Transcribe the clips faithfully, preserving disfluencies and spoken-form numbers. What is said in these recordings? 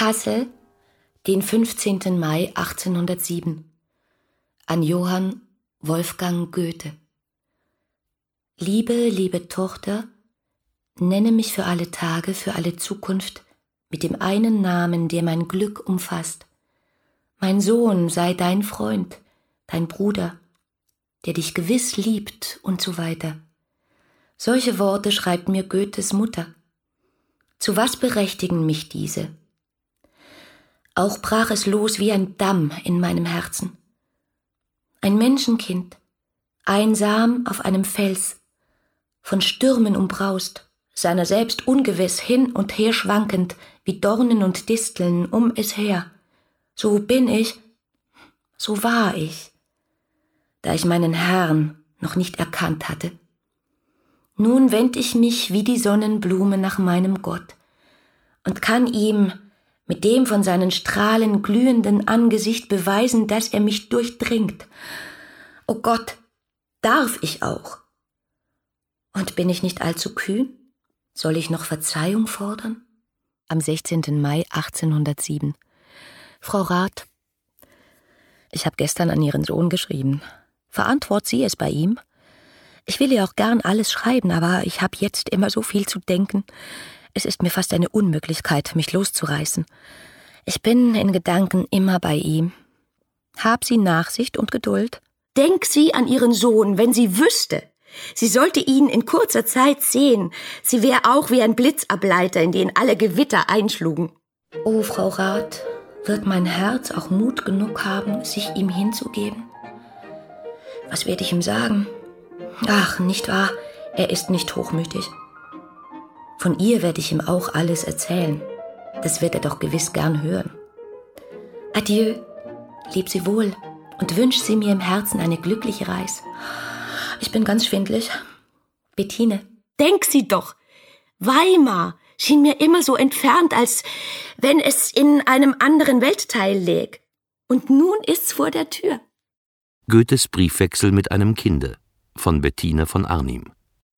Kassel, den fünfzehnten Mai achtzehnhundertsieben. An Johann Wolfgang Goethe. Liebe, liebe Tochter, nenne mich für alle Tage, für alle Zukunft mit dem einen Namen, der mein Glück umfasst. Mein Sohn sei dein Freund, dein Bruder, der dich gewiss liebt und so weiter. Solche Worte schreibt mir Goethes Mutter. Zu was berechtigen mich diese? Auch brach es los wie ein Damm in meinem Herzen. Ein Menschenkind, einsam auf einem Fels, von Stürmen umbraust, seiner selbst ungewiss hin und her schwankend, wie Dornen und Disteln um es her. So bin ich, so war ich, da ich meinen Herrn noch nicht erkannt hatte. Nun wend ich mich wie die Sonnenblume nach meinem Gott und kann ihm mit dem von seinen Strahlen glühenden Angesicht beweisen, dass er mich durchdringt. O Gott, darf ich auch? Und bin ich nicht allzu kühn? Soll ich noch Verzeihung fordern? Am sechzehnten Mai achtzehnhundertsieben. Frau Rath, ich habe gestern an Ihren Sohn geschrieben. Verantwort Sie es bei ihm? Ich will ihr auch gern alles schreiben, aber ich habe jetzt immer so viel zu denken. Es ist mir fast eine Unmöglichkeit, mich loszureißen. Ich bin in Gedanken immer bei ihm. Hab sie Nachsicht und Geduld. Denk sie an ihren Sohn, wenn sie wüsste. Sie sollte ihn in kurzer Zeit sehen. Sie wäre auch wie ein Blitzableiter, in den alle Gewitter einschlugen. Oh, Frau Rath, wird mein Herz auch Mut genug haben, sich ihm hinzugeben? Was werde ich ihm sagen? Ach, nicht wahr, er ist nicht hochmütig. Von ihr werde ich ihm auch alles erzählen. Das wird er doch gewiss gern hören. Adieu, leb sie wohl und wünsch sie mir im Herzen eine glückliche Reis. Ich bin ganz schwindlig. Bettine. Denk sie doch! Weimar schien mir immer so entfernt, als wenn es in einem anderen Weltteil läg. Und nun ist's vor der Tür. Goethes Briefwechsel mit einem Kinde von Bettine von Arnim.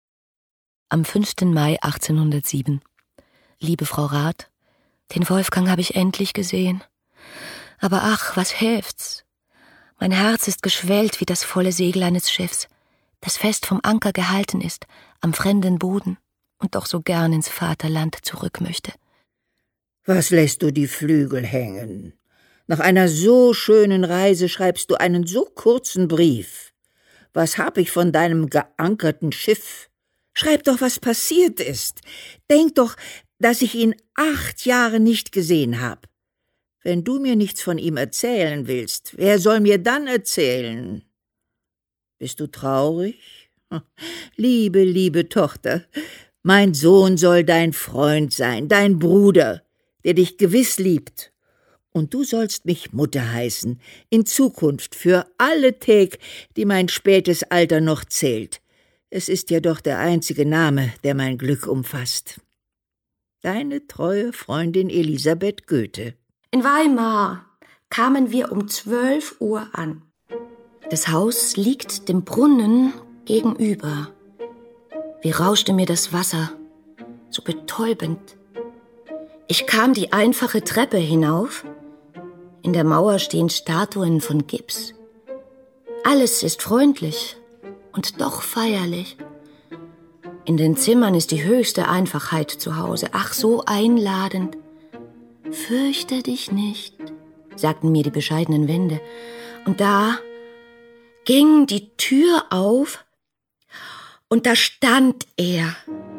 Am fünften Mai achtzehnhundertsieben. Liebe Frau Rath, den Wolfgang habe ich endlich gesehen. Aber ach, was hilft's? Mein Herz ist geschwellt wie das volle Segel eines Schiffs, das fest vom Anker gehalten ist, am fremden Boden und doch so gern ins Vaterland zurück möchte. Was lässt du die Flügel hängen? Nach einer so schönen Reise schreibst du einen so kurzen Brief. Was hab ich von deinem geankerten Schiff? Schreib doch, was passiert ist. Denk doch, dass ich ihn acht Jahre nicht gesehen hab. Wenn du mir nichts von ihm erzählen willst, wer soll mir dann erzählen? Bist du traurig? Liebe, liebe Tochter, mein Sohn soll dein Freund sein, dein Bruder, der dich gewiss liebt. Und du sollst mich Mutter heißen, in Zukunft für alle Täg, die mein spätes Alter noch zählt. Es ist ja doch der einzige Name, der mein Glück umfasst. Deine treue Freundin Elisabeth Goethe. In Weimar kamen wir um zwölf Uhr an. Das Haus liegt dem Brunnen gegenüber. Wie rauschte mir das Wasser, so betäubend. Ich kam die einfache Treppe hinauf. In der Mauer stehen Statuen von Gips. Alles ist freundlich und doch feierlich. In den Zimmern ist die höchste Einfachheit zu Hause. Ach, so einladend. Fürchte dich nicht, sagten mir die bescheidenen Wände. Und da ging die Tür auf und da stand er,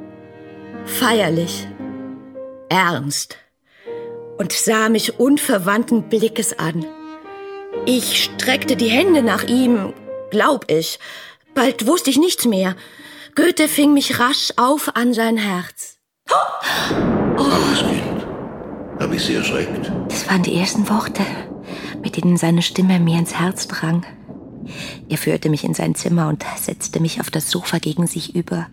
feierlich, ernst, und sah mich unverwandten Blickes an. Ich streckte die Hände nach ihm, glaub ich. Bald wusste ich nichts mehr. Goethe fing mich rasch auf an sein Herz. Oh. Armes Kind, hab ich Sie erschreckt? Das waren die ersten Worte, mit denen seine Stimme mir ins Herz drang. Er führte mich in sein Zimmer und setzte mich auf das Sofa gegen sich über.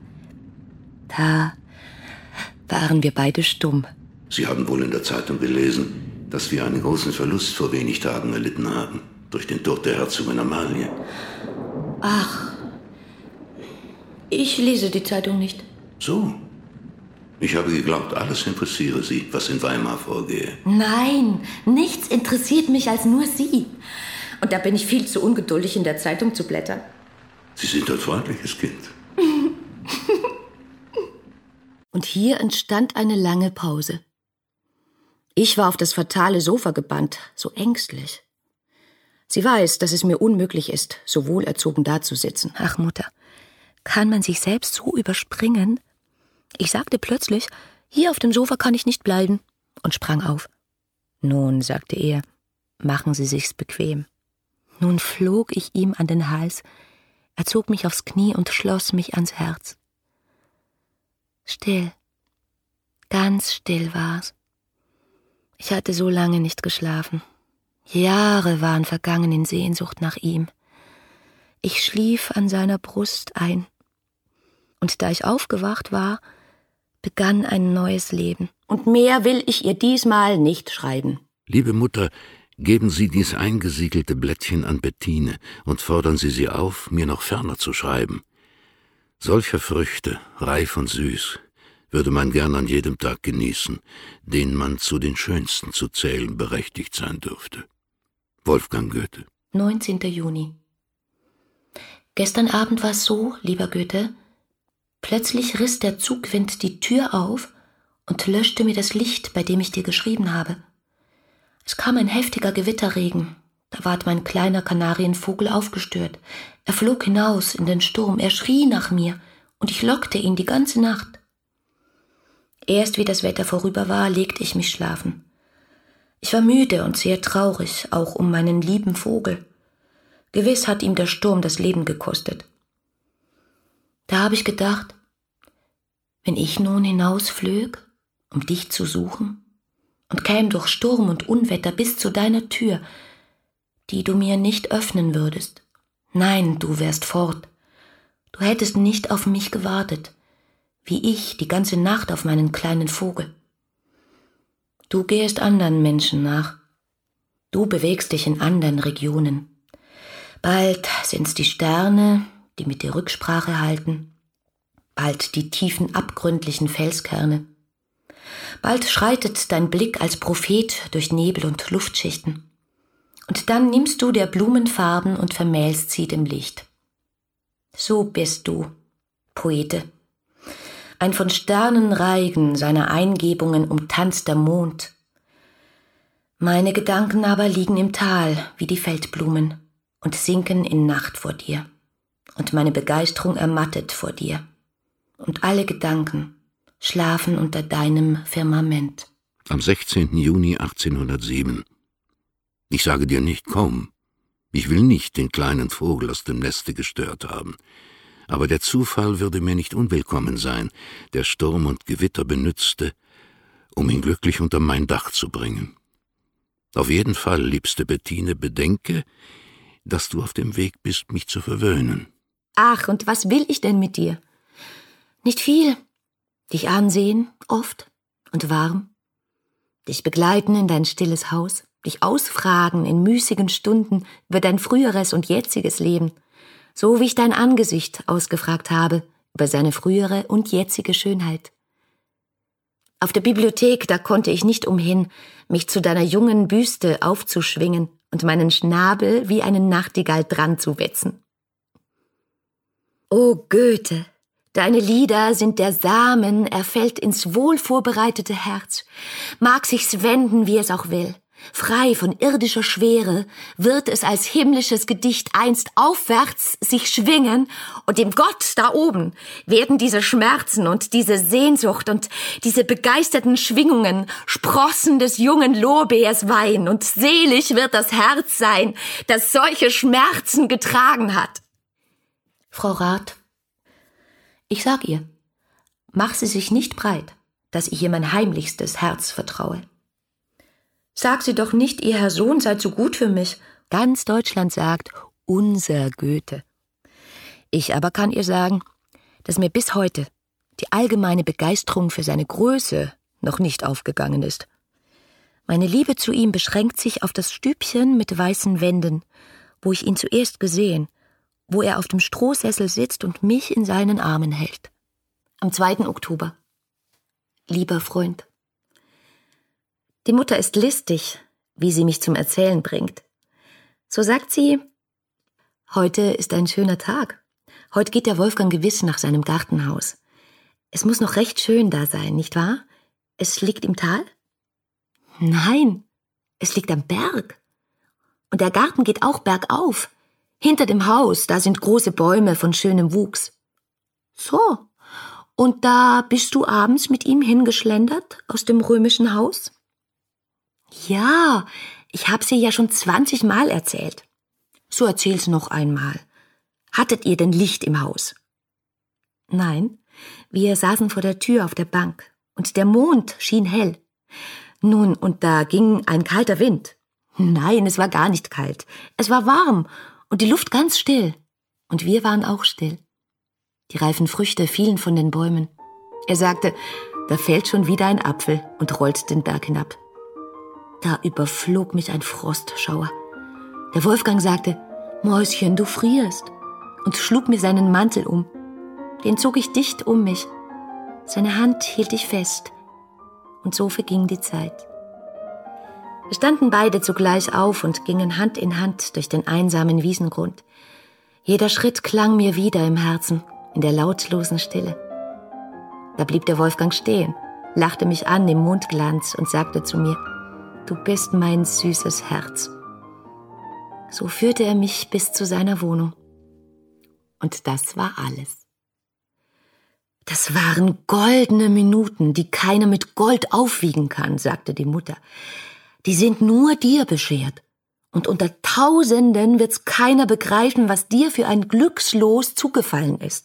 Da waren wir beide stumm. Sie haben wohl in der Zeitung gelesen, dass wir einen großen Verlust vor wenig Tagen erlitten haben, durch den Tod der Herzogin Amalie. Ach, ich lese die Zeitung nicht. So, Ich habe geglaubt, alles interessiere Sie, was in Weimar vorgehe. Nein, nichts interessiert mich als nur Sie. Und da bin ich viel zu ungeduldig, in der Zeitung zu blättern. Sie sind ein freundliches Kind. Und hier entstand eine lange Pause. Ich war auf das fatale Sofa gebannt, so ängstlich. Sie weiß, dass es mir unmöglich ist, so wohlerzogen dazusitzen. Ach, Mutter, kann man sich selbst so überspringen? Ich sagte plötzlich, hier auf dem Sofa kann ich nicht bleiben, und sprang auf. Nun, sagte er, machen Sie sich's bequem. Nun flog ich ihm an den Hals, er zog mich aufs Knie und schloss mich ans Herz. Still, ganz still war's. Ich hatte so lange nicht geschlafen. Jahre waren vergangen in Sehnsucht nach ihm. Ich schlief an seiner Brust ein. Und da ich aufgewacht war, begann ein neues Leben. Und mehr will ich ihr diesmal nicht schreiben. Liebe Mutter, geben Sie dies eingesiegelte Blättchen an Bettine und fordern Sie sie auf, mir noch ferner zu schreiben. Solcher Früchte, reif und süß, würde man gern an jedem Tag genießen, den man zu den schönsten zu zählen berechtigt sein dürfte. Wolfgang Goethe. neunzehnter Juni. Gestern Abend war es so, lieber Goethe, plötzlich riss der Zugwind die Tür auf und löschte mir das Licht, bei dem ich dir geschrieben habe. Es kam ein heftiger Gewitterregen. Da ward mein kleiner Kanarienvogel aufgestört. Er flog hinaus in den Sturm, er schrie nach mir, und ich lockte ihn die ganze Nacht. Erst wie das Wetter vorüber war, legte ich mich schlafen. Ich war müde und sehr traurig, auch um meinen lieben Vogel. Gewiss hat ihm der Sturm das Leben gekostet. Da habe ich gedacht, wenn ich nun hinausflög, um dich zu suchen, und käm durch Sturm und Unwetter bis zu deiner Tür, die du mir nicht öffnen würdest. Nein, du wärst fort. Du hättest nicht auf mich gewartet, wie ich die ganze Nacht auf meinen kleinen Vogel. Du gehst anderen Menschen nach. Du bewegst dich in anderen Regionen. Bald sind's die Sterne, die mit dir Rücksprache halten, bald die tiefen, abgründlichen Felskerne. Bald schreitet dein Blick als Prophet durch Nebel und Luftschichten. Und dann nimmst du der Blumen Farben und vermählst sie dem Licht. So bist du, Poete. Ein von Sternenreigen seiner Eingebungen umtanzter Mond. Meine Gedanken aber liegen im Tal wie die Feldblumen und sinken in Nacht vor dir. Und meine Begeisterung ermattet vor dir. Und alle Gedanken schlafen unter deinem Firmament. Am sechzehnten Juni achtzehnhundertsieben. Ich sage dir nicht, komm. Ich will nicht den kleinen Vogel aus dem Neste gestört haben. Aber der Zufall würde mir nicht unwillkommen sein, der Sturm und Gewitter benützte, um ihn glücklich unter mein Dach zu bringen. Auf jeden Fall, liebste Bettine, bedenke, dass du auf dem Weg bist, mich zu verwöhnen. Ach, und was will ich denn mit dir? Nicht viel. Dich ansehen, oft und warm. Dich begleiten in dein stilles Haus. Dich ausfragen in müßigen Stunden über dein früheres und jetziges Leben. So wie ich dein Angesicht ausgefragt habe über seine frühere und jetzige Schönheit. Auf der Bibliothek, da konnte ich nicht umhin, mich zu deiner jungen Büste aufzuschwingen und meinen Schnabel wie einen Nachtigall dran zu wetzen. O Goethe, deine Lieder sind der Samen, er fällt ins wohlvorbereitete Herz, mag sich's wenden, wie es auch will. Frei von irdischer Schwere wird es als himmlisches Gedicht einst aufwärts sich schwingen, und dem Gott da oben werden diese Schmerzen und diese Sehnsucht und diese begeisterten Schwingungen Sprossen des jungen Lorbeers weihen, und selig wird das Herz sein, das solche Schmerzen getragen hat. Frau Rath, ich sag ihr, mach sie sich nicht breit, dass ich ihr mein heimlichstes Herz vertraue. Sag sie doch nicht, ihr Herr Sohn sei zu gut für mich. Ganz Deutschland sagt, unser Goethe. Ich aber kann ihr sagen, dass mir bis heute die allgemeine Begeisterung für seine Größe noch nicht aufgegangen ist. Meine Liebe zu ihm beschränkt sich auf das Stübchen mit weißen Wänden, wo ich ihn zuerst gesehen, wo er auf dem Strohsessel sitzt und mich in seinen Armen hält. Am zweiten Oktober. lieber Freund. Die Mutter ist listig, wie sie mich zum Erzählen bringt. So sagt sie: Heute ist ein schöner Tag. Heute geht der Wolfgang gewiss nach seinem Gartenhaus. Es muss noch recht schön da sein, nicht wahr? Es liegt im Tal? Nein, es liegt am Berg. Und der Garten geht auch bergauf. Hinter dem Haus, da sind große Bäume von schönem Wuchs. So, und da bist du abends mit ihm hingeschlendert aus dem römischen Haus? Ja, ich hab's ihr ja schon zwanzig Mal erzählt. So erzähl's noch einmal. Hattet ihr denn Licht im Haus? Nein, wir saßen vor der Tür auf der Bank und der Mond schien hell. Nun, und da ging ein kalter Wind. Nein, es war gar nicht kalt. Es war warm und die Luft ganz still. Und wir waren auch still. Die reifen Früchte fielen von den Bäumen. Er sagte, da fällt schon wieder ein Apfel und rollt den Berg hinab. Da überflog mich ein Frostschauer. Der Wolfgang sagte, Mäuschen, du frierst, und schlug mir seinen Mantel um. Den zog ich dicht um mich. Seine Hand hielt ich fest. Und so verging die Zeit. Wir standen beide zugleich auf und gingen Hand in Hand durch den einsamen Wiesengrund. Jeder Schritt klang mir wieder im Herzen, in der lautlosen Stille. Da blieb der Wolfgang stehen, lachte mich an im Mondglanz und sagte zu mir, du bist mein süßes Herz. So führte er mich bis zu seiner Wohnung. Und das war alles. Das waren goldene Minuten, die keiner mit Gold aufwiegen kann, sagte die Mutter. Die sind nur dir beschert. Und unter Tausenden wird's keiner begreifen, was dir für ein Glückslos zugefallen ist.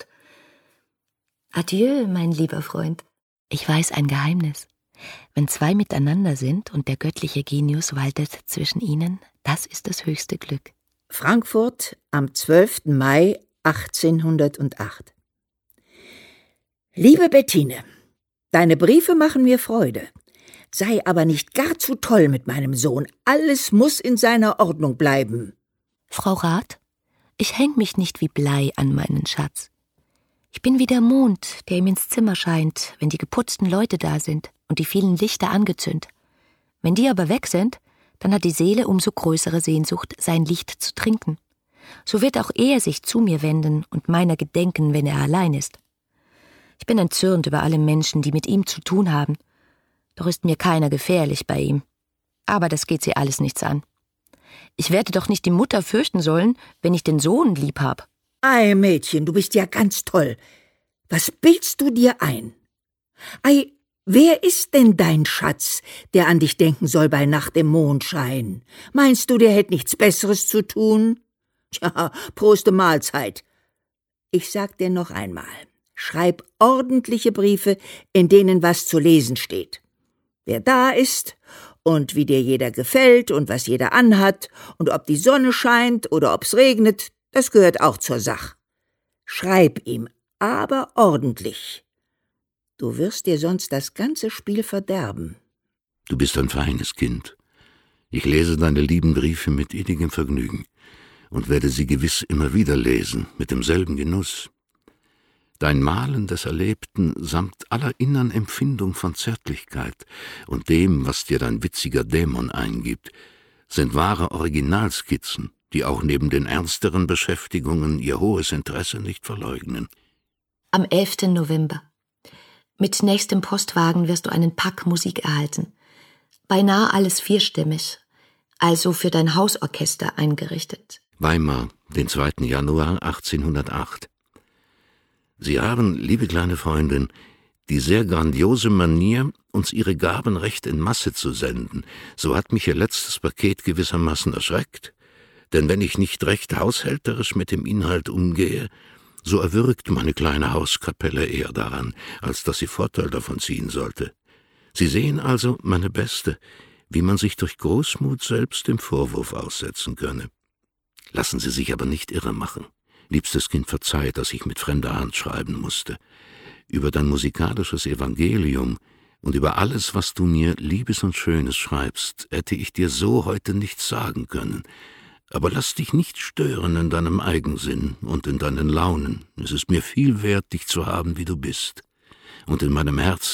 Adieu, mein lieber Freund. Ich weiß ein Geheimnis. Wenn zwei miteinander sind und der göttliche Genius waltet zwischen ihnen, das ist das höchste Glück. Frankfurt am zwölften Mai achtzehnhundertacht. Liebe Bettine, deine Briefe machen mir Freude. Sei aber nicht gar zu toll mit meinem Sohn. Alles muss in seiner Ordnung bleiben. Frau Rath, ich häng mich nicht wie Blei an meinen Schatz. Ich bin wie der Mond, der ihm ins Zimmer scheint, wenn die geputzten Leute da sind und die vielen Lichter angezündet. Wenn die aber weg sind, dann hat die Seele umso größere Sehnsucht, sein Licht zu trinken. So wird auch er sich zu mir wenden und meiner gedenken, wenn er allein ist. Ich bin entzürnt über alle Menschen, die mit ihm zu tun haben. Doch ist mir keiner gefährlich bei ihm. Aber das geht sie alles nichts an. Ich werde doch nicht die Mutter fürchten sollen, wenn ich den Sohn lieb hab. Ei, Mädchen, du bist ja ganz toll. Was bildst du dir ein? Ei, wer ist denn dein Schatz, der an dich denken soll bei Nacht im Mondschein? Meinst du, der hätt nichts Besseres zu tun? Tja, Proste Mahlzeit. Ich sag dir noch einmal, schreib ordentliche Briefe, in denen was zu lesen steht. Wer da ist und wie dir jeder gefällt und was jeder anhat und ob die Sonne scheint oder ob's regnet, das gehört auch zur Sache. Schreib ihm, aber ordentlich. Du wirst dir sonst das ganze Spiel verderben. Du bist ein feines Kind. Ich lese deine lieben Briefe mit innigem Vergnügen und werde sie gewiss immer wieder lesen, mit demselben Genuss. Dein Malen des Erlebten samt aller innern Empfindung von Zärtlichkeit und dem, was dir dein witziger Dämon eingibt, sind wahre Originalskizzen, die auch neben den ernsteren Beschäftigungen ihr hohes Interesse nicht verleugnen. Am elften November. Mit nächstem Postwagen wirst du einen Pack Musik erhalten. Beinahe alles vierstimmig, also für dein Hausorchester eingerichtet. Weimar, den zweiten Januar achtzehnhundertacht. Sie haben, liebe kleine Freundin, die sehr grandiose Manier, uns Ihre Gaben recht in Masse zu senden. So hat mich Ihr letztes Paket gewissermaßen erschreckt. Denn wenn ich nicht recht haushälterisch mit dem Inhalt umgehe, so erwürgt meine kleine Hauskapelle eher daran, als dass sie Vorteil davon ziehen sollte. Sie sehen also, meine Beste, wie man sich durch Großmut selbst dem Vorwurf aussetzen könne. Lassen Sie sich aber nicht irre machen. Liebstes Kind, verzeih, dass ich mit fremder Hand schreiben musste. Über dein musikalisches Evangelium und über alles, was du mir Liebes und Schönes schreibst, hätte ich dir so heute nichts sagen können. Aber lass dich nicht stören in deinem Eigensinn und in deinen Launen. Es ist mir viel wert, dich zu haben, wie du bist. Und in meinem Herzen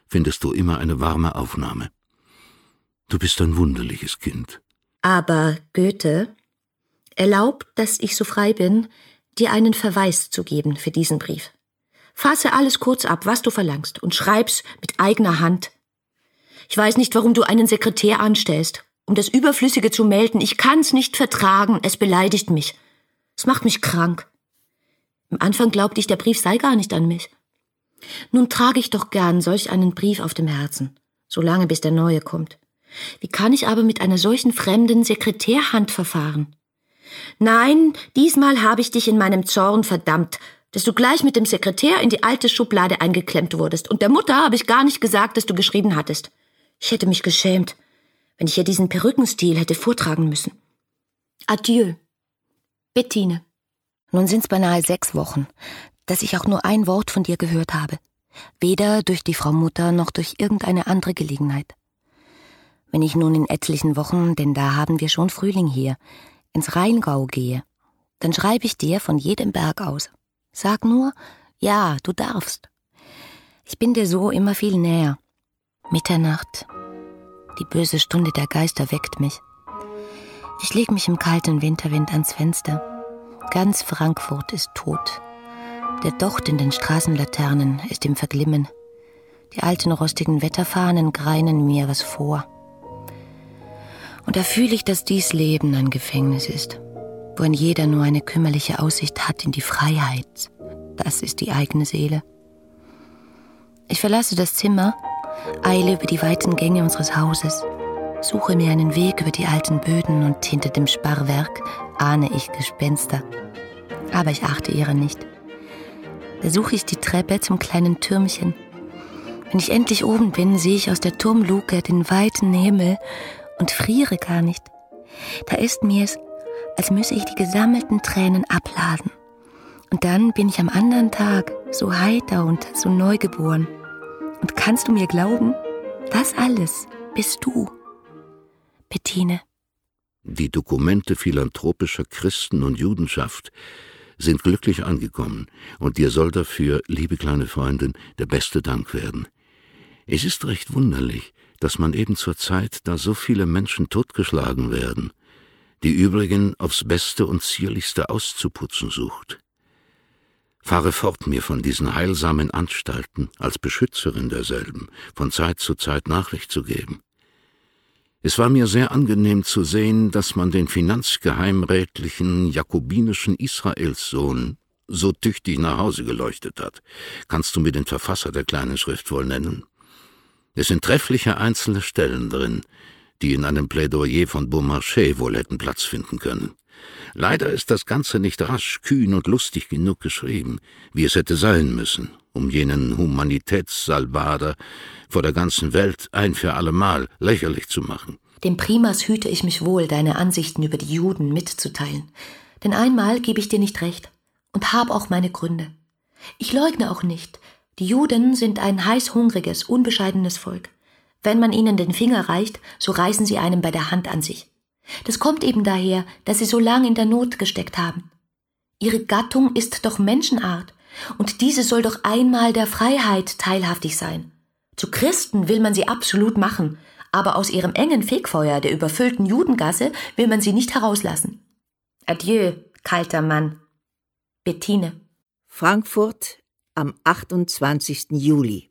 findest du immer eine warme Aufnahme. Du bist ein wunderliches Kind. Aber Goethe erlaubt, dass ich so frei bin, dir einen Verweis zu geben für diesen Brief. Fasse alles kurz ab, was du verlangst, und schreib's mit eigener Hand. Ich weiß nicht, warum du einen Sekretär anstellst, um das Überflüssige zu melden. Ich kann's nicht vertragen, es beleidigt mich. Es macht mich krank. Im Anfang glaubte ich, der Brief sei gar nicht an mich. Nun trage ich doch gern solch einen Brief auf dem Herzen, solange bis der neue kommt. Wie kann ich aber mit einer solchen fremden Sekretärhand verfahren? Nein, diesmal habe ich dich in meinem Zorn verdammt, dass du gleich mit dem Sekretär in die alte Schublade eingeklemmt wurdest. Und der Mutter habe ich gar nicht gesagt, dass du geschrieben hattest. Ich hätte mich geschämt, wenn ich ihr diesen Perückenstil hätte vortragen müssen. Adieu, Bettine. Nun sind's beinahe sechs Wochen, dass ich auch nur ein Wort von dir gehört habe. Weder durch die Frau Mutter noch durch irgendeine andere Gelegenheit. Wenn ich nun in etlichen Wochen, denn da haben wir schon Frühling hier, ins Rheingau gehe, dann schreibe ich dir von jedem Berg aus. Sag nur, ja, du darfst. Ich bin dir so immer viel näher. Mitternacht. Die böse Stunde der Geister weckt mich. Ich leg mich im kalten Winterwind ans Fenster. Ganz Frankfurt ist tot. Der Docht in den Straßenlaternen ist im Verglimmen. Die alten rostigen Wetterfahnen greinen mir was vor. Und da fühle ich, dass dies Leben ein Gefängnis ist, worin jeder nur eine kümmerliche Aussicht hat in die Freiheit. Das ist die eigene Seele. Ich verlasse das Zimmer, eile über die weiten Gänge unseres Hauses, suche mir einen Weg über die alten Böden und hinter dem Sparrwerk ahne ich Gespenster. Aber ich achte ihrer nicht. Da suche ich die Treppe zum kleinen Türmchen. Wenn ich endlich oben bin, sehe ich aus der Turmluke den weiten Himmel und friere gar nicht. Da ist mir's, als müsse ich die gesammelten Tränen abladen. Und dann bin ich am anderen Tag so heiter und so neugeboren. Und kannst du mir glauben, das alles bist du, Bettine. Die Dokumente philanthropischer Christen und Judenschaft sind glücklich angekommen, und dir soll dafür, liebe kleine Freundin, der beste Dank werden. Es ist recht wunderlich, dass man eben zur Zeit, da so viele Menschen totgeschlagen werden, die übrigen aufs Beste und Zierlichste auszuputzen sucht. Fahre fort, mir von diesen heilsamen Anstalten als Beschützerin derselben von Zeit zu Zeit Nachricht zu geben. Es war mir sehr angenehm zu sehen, dass man den finanzgeheimrätlichen jakobinischen Israelssohn so tüchtig nach Hause geleuchtet hat. Kannst du mir den Verfasser der kleinen Schrift wohl nennen? Es sind treffliche einzelne Stellen drin, die in einem Plädoyer von Beaumarchais wohl hätten Platz finden können. Leider ist das Ganze nicht rasch, kühn und lustig genug geschrieben, wie es hätte sein müssen, um jenen Humanitätssalvader vor der ganzen Welt ein für allemal lächerlich zu machen. Dem Primas hüte ich mich wohl, deine Ansichten über die Juden mitzuteilen. Denn einmal gebe ich dir nicht recht und habe auch meine Gründe. Ich leugne auch nicht, die Juden sind ein heißhungriges, unbescheidenes Volk. Wenn man ihnen den Finger reicht, so reißen sie einem bei der Hand an sich. Das kommt eben daher, dass sie so lange in der Not gesteckt haben. Ihre Gattung ist doch Menschenart, und diese soll doch einmal der Freiheit teilhaftig sein. Zu Christen will man sie absolut machen, aber aus ihrem engen Fegfeuer der überfüllten Judengasse will man sie nicht herauslassen. Adieu, kalter Mann. Bettine. Frankfurt am achtundzwanzigsten Juli.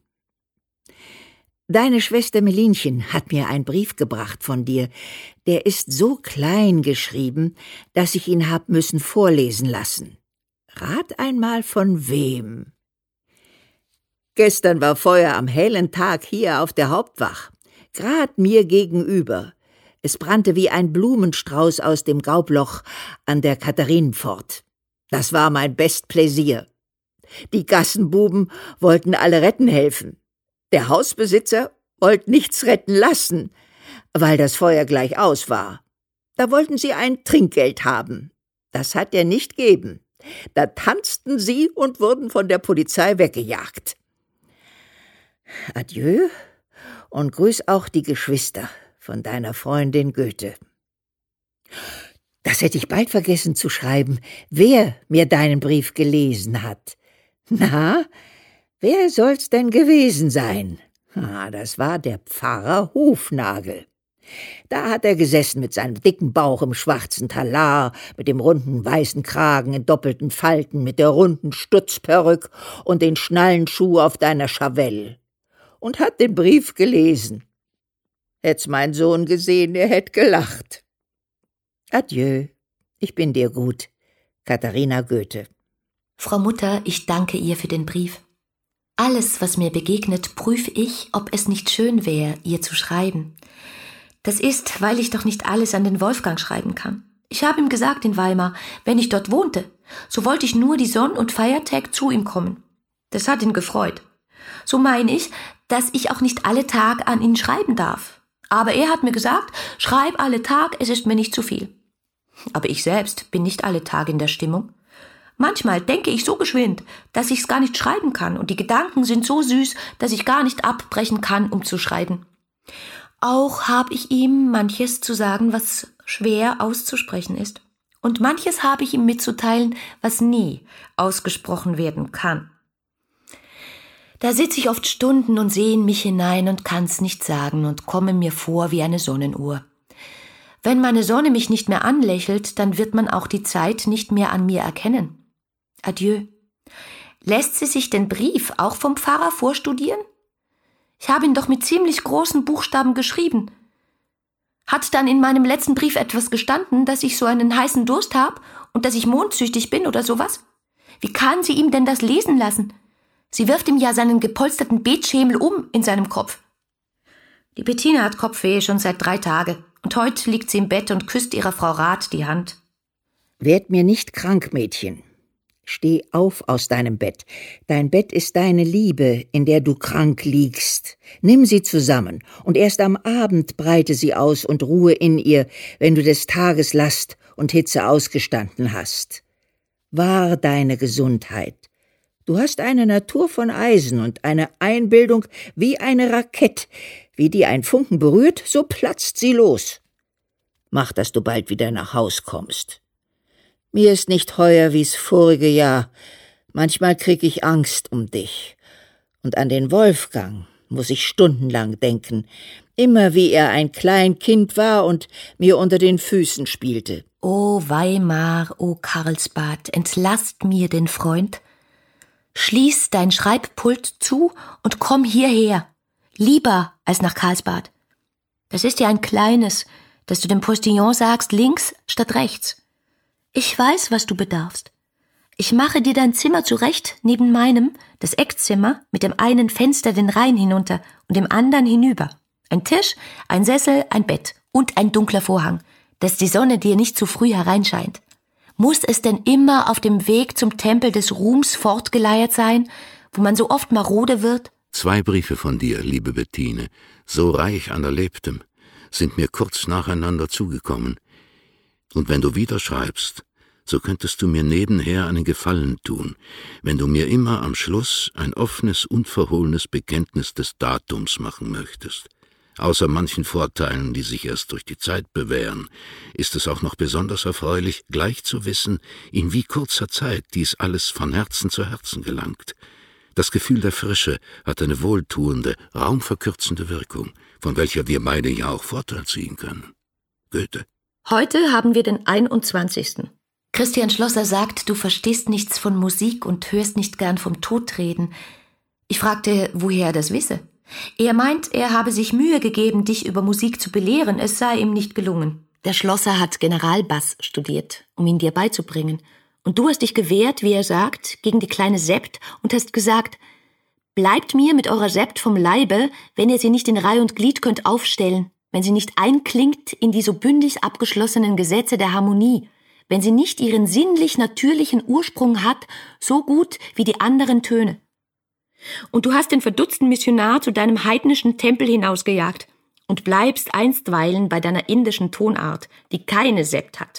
Deine Schwester Melinchen hat mir einen Brief gebracht von dir. Der ist so klein geschrieben, dass ich ihn hab müssen vorlesen lassen. Rat einmal von wem? Gestern war Feuer am hellen Tag hier auf der Hauptwach, grad mir gegenüber. Es brannte wie ein Blumenstrauß aus dem Gaubloch an der Katharinenpfort. Das war mein Bestpläsier. Die Gassenbuben wollten alle retten helfen. Der Hausbesitzer wollte nichts retten lassen, weil das Feuer gleich aus war. Da wollten sie ein Trinkgeld haben. Das hat er nicht gegeben. Da tanzten sie und wurden von der Polizei weggejagt. Adieu und grüß auch die Geschwister von deiner Freundin Goethe. Das hätte ich bald vergessen zu schreiben, wer mir deinen Brief gelesen hat. Na, wer soll's denn gewesen sein? Ah, das war der Pfarrer Hufnagel. Da hat er gesessen mit seinem dicken Bauch im schwarzen Talar, mit dem runden weißen Kragen in doppelten Falten, mit der runden Stutzperücke und den Schnallenschuh auf deiner Chavelle und hat den Brief gelesen. Hätt's mein Sohn gesehen, er hätt gelacht. Adieu, ich bin dir gut. Katharina Goethe. Frau Mutter, ich danke ihr für den Brief. Alles, was mir begegnet, prüfe ich, ob es nicht schön wäre, ihr zu schreiben. Das ist, weil ich doch nicht alles an den Wolfgang schreiben kann. Ich habe ihm gesagt in Weimar, wenn ich dort wohnte, so wollte ich nur die Sonn- und Feiertag zu ihm kommen. Das hat ihn gefreut. So meine ich, dass ich auch nicht alle Tag an ihn schreiben darf. Aber er hat mir gesagt, schreib alle Tag, es ist mir nicht zu viel. Aber ich selbst bin nicht alle Tage in der Stimmung. Manchmal denke ich so geschwind, dass ich's gar nicht schreiben kann, und die Gedanken sind so süß, dass ich gar nicht abbrechen kann, um zu schreiben. Auch habe ich ihm manches zu sagen, was schwer auszusprechen ist. Und manches habe ich ihm mitzuteilen, was nie ausgesprochen werden kann. Da sitze ich oft Stunden und sehe in mich hinein und kann's nicht sagen und komme mir vor wie eine Sonnenuhr. Wenn meine Sonne mich nicht mehr anlächelt, dann wird man auch die Zeit nicht mehr an mir erkennen. Adieu. Lässt sie sich den Brief auch vom Pfarrer vorstudieren? Ich habe ihn doch mit ziemlich großen Buchstaben geschrieben. Hat dann in meinem letzten Brief etwas gestanden, dass ich so einen heißen Durst habe und dass ich mondsüchtig bin oder sowas? Wie kann sie ihm denn das lesen lassen? Sie wirft ihm ja seinen gepolsterten Betschemel um in seinem Kopf. Die Bettina hat Kopfweh schon seit drei Tagen und heute liegt sie im Bett und küsst ihrer Frau Rath die Hand. Werd mir nicht krank, Mädchen. Steh auf aus deinem Bett. Dein Bett ist deine Liebe, in der du krank liegst. Nimm sie zusammen, und erst am Abend breite sie aus und ruhe in ihr, wenn du des Tages Last und Hitze ausgestanden hast. Wahr deine Gesundheit. Du hast eine Natur von Eisen und eine Einbildung wie eine Rakete. Wie die ein Funken berührt, so platzt sie los. Mach, dass du bald wieder nach Haus kommst. Mir ist nicht heuer wie's vorige Jahr. Manchmal krieg ich Angst um dich. Und an den Wolfgang muss ich stundenlang denken, immer wie er ein klein Kind war und mir unter den Füßen spielte. O Weimar, o Karlsbad, entlasst mir den Freund. Schließ dein Schreibpult zu und komm hierher, lieber als nach Karlsbad. Das ist ja ein kleines, dass du dem Postillon sagst, links statt rechts. Ich weiß, was du bedarfst. Ich mache dir dein Zimmer zurecht neben meinem, das Eckzimmer, mit dem einen Fenster den Rhein hinunter und dem anderen hinüber. Ein Tisch, ein Sessel, ein Bett und ein dunkler Vorhang, dass die Sonne dir nicht zu früh hereinscheint. Muss es denn immer auf dem Weg zum Tempel des Ruhms fortgeleiert sein, wo man so oft marode wird? Zwei Briefe von dir, liebe Bettine, so reich an Erlebtem, sind mir kurz nacheinander zugekommen. Und wenn du wieder schreibst, so könntest du mir nebenher einen Gefallen tun, wenn du mir immer am Schluss ein offenes, unverhohlenes Bekenntnis des Datums machen möchtest. Außer manchen Vorteilen, die sich erst durch die Zeit bewähren, ist es auch noch besonders erfreulich, gleich zu wissen, in wie kurzer Zeit dies alles von Herzen zu Herzen gelangt. Das Gefühl der Frische hat eine wohltuende, raumverkürzende Wirkung, von welcher wir beide ja auch Vorteil ziehen können. Goethe. Heute haben wir den einundzwanzigsten Christian Schlosser sagt, du verstehst nichts von Musik und hörst nicht gern vom Tod reden. Ich fragte, woher er das wisse. Er meint, er habe sich Mühe gegeben, dich über Musik zu belehren, es sei ihm nicht gelungen. Der Schlosser hat Generalbass studiert, um ihn dir beizubringen. Und du hast dich gewehrt, wie er sagt, gegen die kleine Sept und hast gesagt, bleibt mir mit eurer Sept vom Leibe, wenn ihr sie nicht in Reih und Glied könnt aufstellen, wenn sie nicht einklingt in die so bündig abgeschlossenen Gesetze der Harmonie, wenn sie nicht ihren sinnlich-natürlichen Ursprung hat, so gut wie die anderen Töne. Und du hast den verdutzten Missionar zu deinem heidnischen Tempel hinausgejagt und bleibst einstweilen bei deiner indischen Tonart, die keine Sept hat.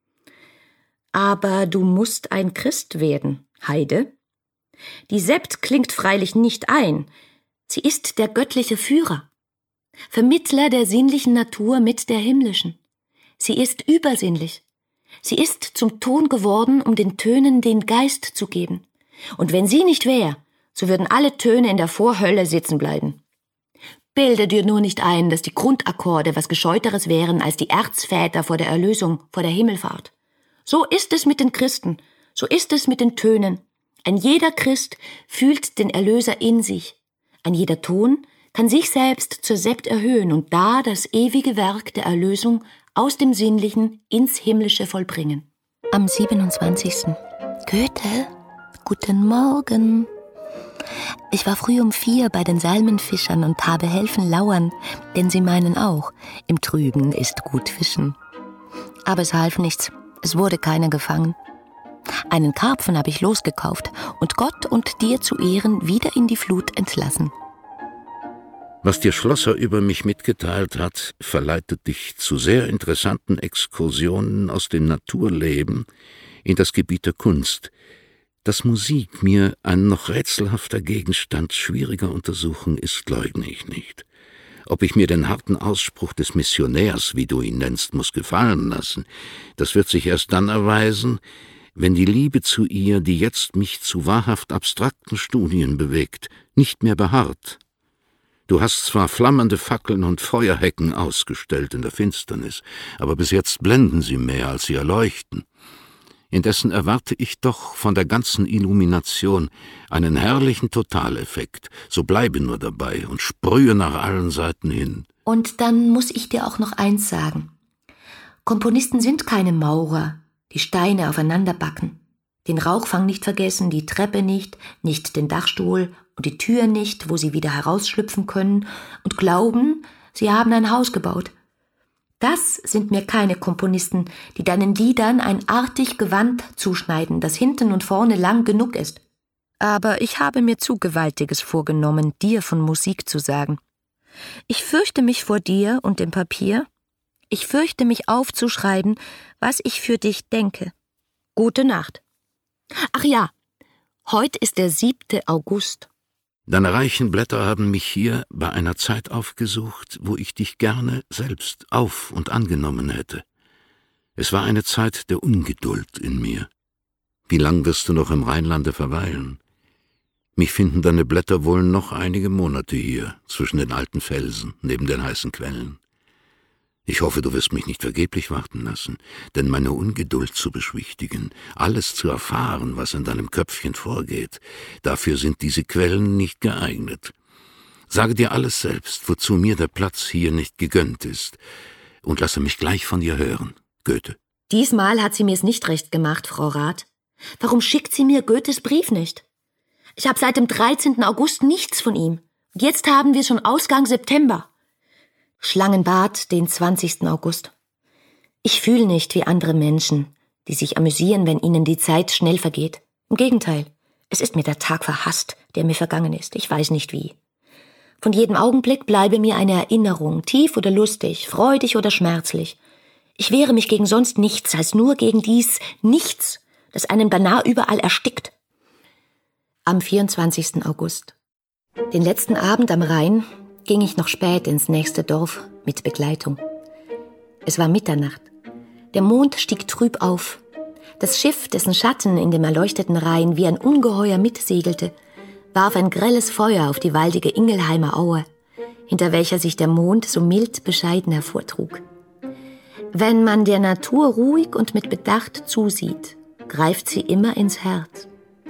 Aber du musst ein Christ werden, Heide. Die Sept klingt freilich nicht ein, sie ist der göttliche Führer, Vermittler der sinnlichen Natur mit der himmlischen. Sie ist übersinnlich. Sie ist zum Ton geworden, um den Tönen den Geist zu geben. Und wenn sie nicht wäre, so würden alle Töne in der Vorhölle sitzen bleiben. Bilde dir nur nicht ein, dass die Grundakkorde was Gescheuteres wären als die Erzväter vor der Erlösung, vor der Himmelfahrt. So ist es mit den Christen, so ist es mit den Tönen. Ein jeder Christ fühlt den Erlöser in sich. Ein jeder Ton kann sich selbst zur Sept erhöhen und da das ewige Werk der Erlösung aus dem Sinnlichen ins Himmlische vollbringen. Am siebenundzwanzigsten Goethe, guten Morgen. Ich war früh um vier bei den Salmenfischern und habe helfen lauern, denn sie meinen auch, im Trüben ist gut fischen. Aber es half nichts, es wurde keiner gefangen. Einen Karpfen habe ich losgekauft und Gott und dir zu Ehren wieder in die Flut entlassen. Was dir Schlosser über mich mitgeteilt hat, verleitet dich zu sehr interessanten Exkursionen aus dem Naturleben in das Gebiet der Kunst. Dass Musik mir ein noch rätselhafter Gegenstand schwieriger Untersuchung ist, leugne ich nicht. Ob ich mir den harten Ausspruch des Missionärs, wie du ihn nennst, muss gefallen lassen, das wird sich erst dann erweisen, wenn die Liebe zu ihr, die jetzt mich zu wahrhaft abstrakten Studien bewegt, nicht mehr beharrt. Du hast zwar flammende Fackeln und Feuerhecken ausgestellt in der Finsternis, aber bis jetzt blenden sie mehr, als sie erleuchten. Indessen erwarte ich doch von der ganzen Illumination einen herrlichen Totaleffekt. So bleibe nur dabei und sprühe nach allen Seiten hin. Und dann muss ich dir auch noch eins sagen. Komponisten sind keine Maurer, die Steine aufeinander backen. Den Rauchfang nicht vergessen, die Treppe nicht, nicht den Dachstuhl und die Tür nicht, wo sie wieder herausschlüpfen können und glauben, sie haben ein Haus gebaut. Das sind mir keine Komponisten, die deinen Liedern ein artig Gewand zuschneiden, das hinten und vorne lang genug ist. Aber ich habe mir zu Gewaltiges vorgenommen, dir von Musik zu sagen. Ich fürchte mich vor dir und dem Papier. Ich fürchte mich aufzuschreiben, was ich für dich denke. Gute Nacht. Ach ja, heute ist der siebte August. Deine reichen Blätter haben mich hier bei einer Zeit aufgesucht, wo ich dich gerne selbst auf- und angenommen hätte. Es war eine Zeit der Ungeduld in mir. Wie lang wirst du noch im Rheinlande verweilen? Mich finden deine Blätter wohl noch einige Monate hier, zwischen den alten Felsen, neben den heißen Quellen. Ich hoffe, du wirst mich nicht vergeblich warten lassen, denn meine Ungeduld zu beschwichtigen, alles zu erfahren, was in deinem Köpfchen vorgeht, dafür sind diese Quellen nicht geeignet. Sage dir alles selbst, wozu mir der Platz hier nicht gegönnt ist, und lasse mich gleich von dir hören, Goethe. Diesmal hat sie mir's nicht recht gemacht, Frau Rath. Warum schickt sie mir Goethes Brief nicht? Ich habe seit dem dreizehnten August nichts von ihm. Und jetzt haben wir schon Ausgang September. Schlangenbad, den zwanzigsten August. Ich fühle nicht wie andere Menschen, die sich amüsieren, wenn ihnen die Zeit schnell vergeht. Im Gegenteil, es ist mir der Tag verhasst, der mir vergangen ist. Ich weiß nicht wie. Von jedem Augenblick bleibe mir eine Erinnerung, tief oder lustig, freudig oder schmerzlich. Ich wehre mich gegen sonst nichts, als nur gegen dies Nichts, das einen beinahe überall erstickt. Am vierundzwanzigsten August. Den letzten Abend am Rhein ging ich noch spät ins nächste Dorf mit Begleitung. Es war Mitternacht. Der Mond stieg trüb auf. Das Schiff, dessen Schatten in dem erleuchteten Rhein wie ein Ungeheuer mitsegelte, warf ein grelles Feuer auf die waldige Ingelheimer Aue, hinter welcher sich der Mond so mild bescheiden hervortrug. Wenn man der Natur ruhig und mit Bedacht zusieht, greift sie immer ins Herz.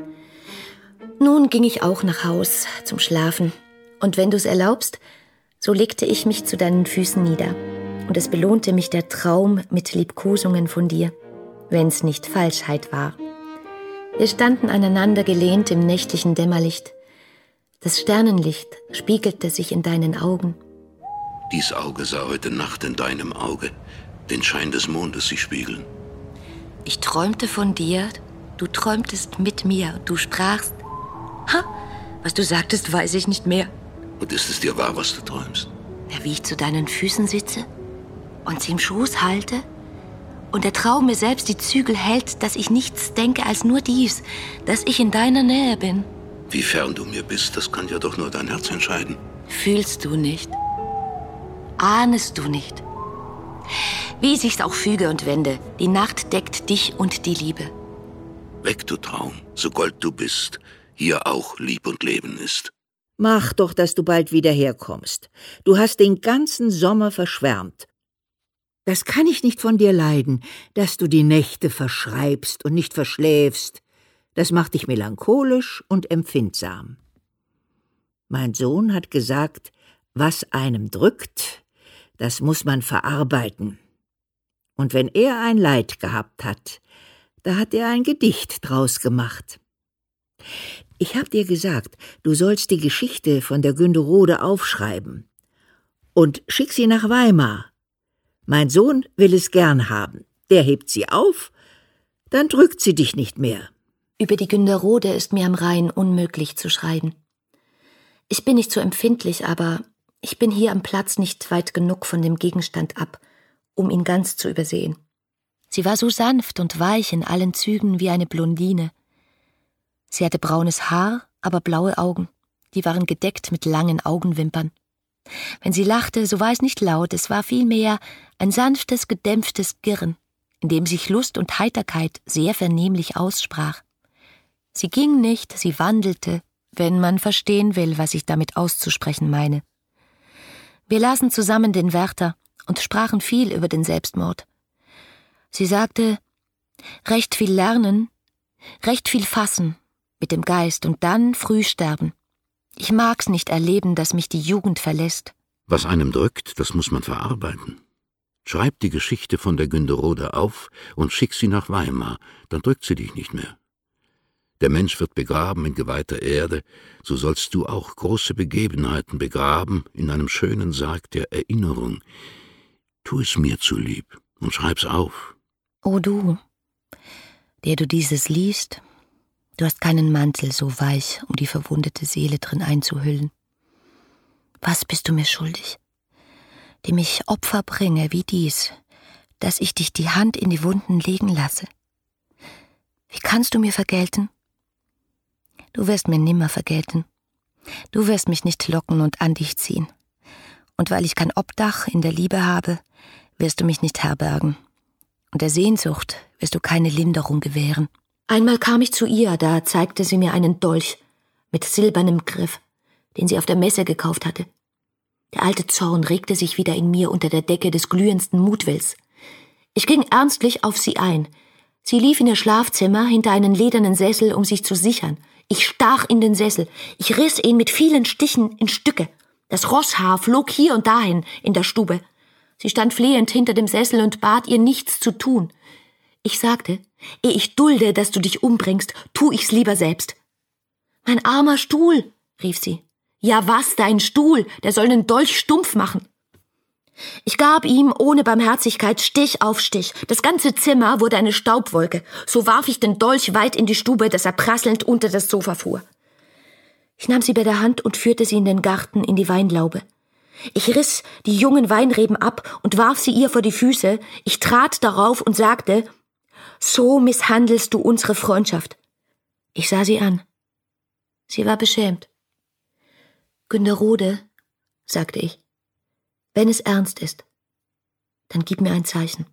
Nun ging ich auch nach Haus zum Schlafen. Und wenn du's erlaubst, so legte ich mich zu deinen Füßen nieder. Und es belohnte mich der Traum mit Liebkosungen von dir, wenn's nicht Falschheit war. Wir standen aneinander gelehnt im nächtlichen Dämmerlicht. Das Sternenlicht spiegelte sich in deinen Augen. Dies Auge sah heute Nacht in deinem Auge den Schein des Mondes sich spiegeln. Ich träumte von dir, du träumtest mit mir, du sprachst. Ha, was du sagtest, weiß ich nicht mehr. Und ist es dir wahr, was du träumst? Ja, wie ich zu deinen Füßen sitze und sie im Schoß halte und der Traum mir selbst die Zügel hält, dass ich nichts denke als nur dies, dass ich in deiner Nähe bin. Wie fern du mir bist, das kann ja doch nur dein Herz entscheiden. Fühlst du nicht? Ahnest du nicht? Wie sich's auch füge und wende, die Nacht deckt dich und die Liebe. Weg, du Traum, so gold du bist, hier auch Lieb und Leben ist. Mach doch, dass du bald wieder herkommst. Du hast den ganzen Sommer verschwärmt. Das kann ich nicht von dir leiden, dass du die Nächte verschreibst und nicht verschläfst. Das macht dich melancholisch und empfindsam. Mein Sohn hat gesagt, was einem drückt, das muss man verarbeiten. Und wenn er ein Leid gehabt hat, da hat er ein Gedicht draus gemacht. Ich hab dir gesagt, du sollst die Geschichte von der Günderode aufschreiben und schick sie nach Weimar. Mein Sohn will es gern haben. Der hebt sie auf, dann drückt sie dich nicht mehr. Über die Günderode ist mir am Rhein unmöglich zu schreiben. Ich bin nicht so empfindlich, aber ich bin hier am Platz nicht weit genug von dem Gegenstand ab, um ihn ganz zu übersehen. Sie war so sanft und weich in allen Zügen wie eine Blondine. Sie hatte braunes Haar, aber blaue Augen. Die waren gedeckt mit langen Augenwimpern. Wenn sie lachte, so war es nicht laut, es war vielmehr ein sanftes, gedämpftes Girren, in dem sich Lust und Heiterkeit sehr vernehmlich aussprach. Sie ging nicht, sie wandelte, wenn man verstehen will, was ich damit auszusprechen meine. Wir lasen zusammen den Werther und sprachen viel über den Selbstmord. Sie sagte, recht viel lernen, recht viel fassen mit dem Geist und dann früh sterben. Ich mag's nicht erleben, dass mich die Jugend verlässt. Was einem drückt, das muss man verarbeiten. Schreib die Geschichte von der Günderode auf und schick sie nach Weimar, dann drückt sie dich nicht mehr. Der Mensch wird begraben in geweihter Erde, so sollst du auch große Begebenheiten begraben in einem schönen Sarg der Erinnerung. Tu es mir zulieb und schreib's auf. O du, der du dieses liest, du hast keinen Mantel so weich, um die verwundete Seele drin einzuhüllen. Was bist du mir schuldig, dem ich Opfer bringe wie dies, dass ich dich die Hand in die Wunden legen lasse? Wie kannst du mir vergelten? Du wirst mir nimmer vergelten. Du wirst mich nicht locken und an dich ziehen. Und weil ich kein Obdach in der Liebe habe, wirst du mich nicht herbergen. Und der Sehnsucht wirst du keine Linderung gewähren. Einmal kam ich zu ihr, da zeigte sie mir einen Dolch mit silbernem Griff, den sie auf der Messe gekauft hatte. Der alte Zorn regte sich wieder in mir unter der Decke des glühendsten Mutwills. Ich ging ernstlich auf sie ein. Sie lief in ihr Schlafzimmer hinter einen ledernen Sessel, um sich zu sichern. Ich stach in den Sessel. Ich riss ihn mit vielen Stichen in Stücke. Das Rosshaar flog hier und dahin in der Stube. Sie stand flehend hinter dem Sessel und bat ihr, nichts zu tun. Ich sagte, ehe ich dulde, dass du dich umbringst, tu ich's lieber selbst. »Mein armer Stuhl«, rief sie. »Ja was, dein Stuhl, der soll nen Dolch stumpf machen.« Ich gab ihm ohne Barmherzigkeit Stich auf Stich. Das ganze Zimmer wurde eine Staubwolke. So warf ich den Dolch weit in die Stube, dass er prasselnd unter das Sofa fuhr. Ich nahm sie bei der Hand und führte sie in den Garten in die Weinlaube. Ich riss die jungen Weinreben ab und warf sie ihr vor die Füße. Ich trat darauf und sagte, »So misshandelst du unsere Freundschaft.« Ich sah sie an. Sie war beschämt. »Günderode«, sagte ich, »wenn es ernst ist, dann gib mir ein Zeichen.«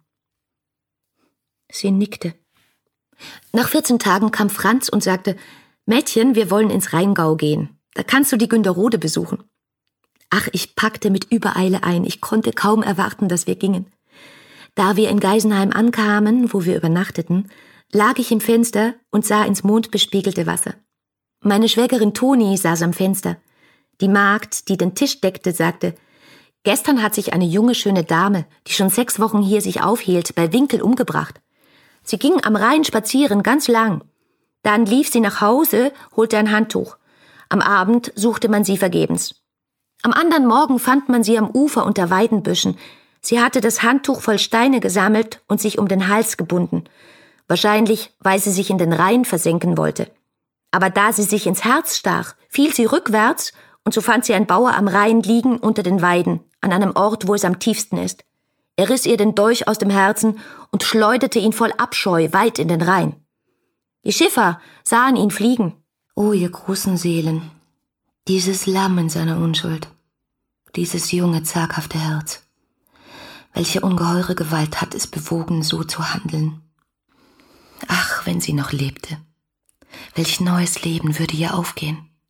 Sie nickte. Nach vierzehn Tagen kam Franz und sagte, »Mädchen, wir wollen ins Rheingau gehen. Da kannst du die Günderode besuchen.« Ach, ich packte mit Übereile ein. Ich konnte kaum erwarten, dass wir gingen. Da wir in Geisenheim ankamen, wo wir übernachteten, lag ich im Fenster und sah ins mondbespiegelte Wasser. Meine Schwägerin Toni saß am Fenster. Die Magd, die den Tisch deckte, sagte, »Gestern hat sich eine junge, schöne Dame, die schon sechs Wochen hier sich aufhielt, bei Winkel umgebracht. Sie ging am Rhein spazieren, ganz lang. Dann lief sie nach Hause, holte ein Handtuch. Am Abend suchte man sie vergebens. Am anderen Morgen fand man sie am Ufer unter Weidenbüschen. Sie hatte das Handtuch voll Steine gesammelt und sich um den Hals gebunden. Wahrscheinlich, weil sie sich in den Rhein versenken wollte. Aber da sie sich ins Herz stach, fiel sie rückwärts und so fand sie ein Bauer am Rhein liegen unter den Weiden, an einem Ort, wo es am tiefsten ist. Er riss ihr den Dolch aus dem Herzen und schleuderte ihn voll Abscheu weit in den Rhein. Die Schiffer sahen ihn fliegen. O ihr großen Seelen, dieses Lamm in seiner Unschuld, dieses junge, zaghafte Herz. Welche ungeheure Gewalt hat es bewogen, so zu handeln? Ach, wenn sie noch lebte. Welch neues Leben würde ihr aufgehen?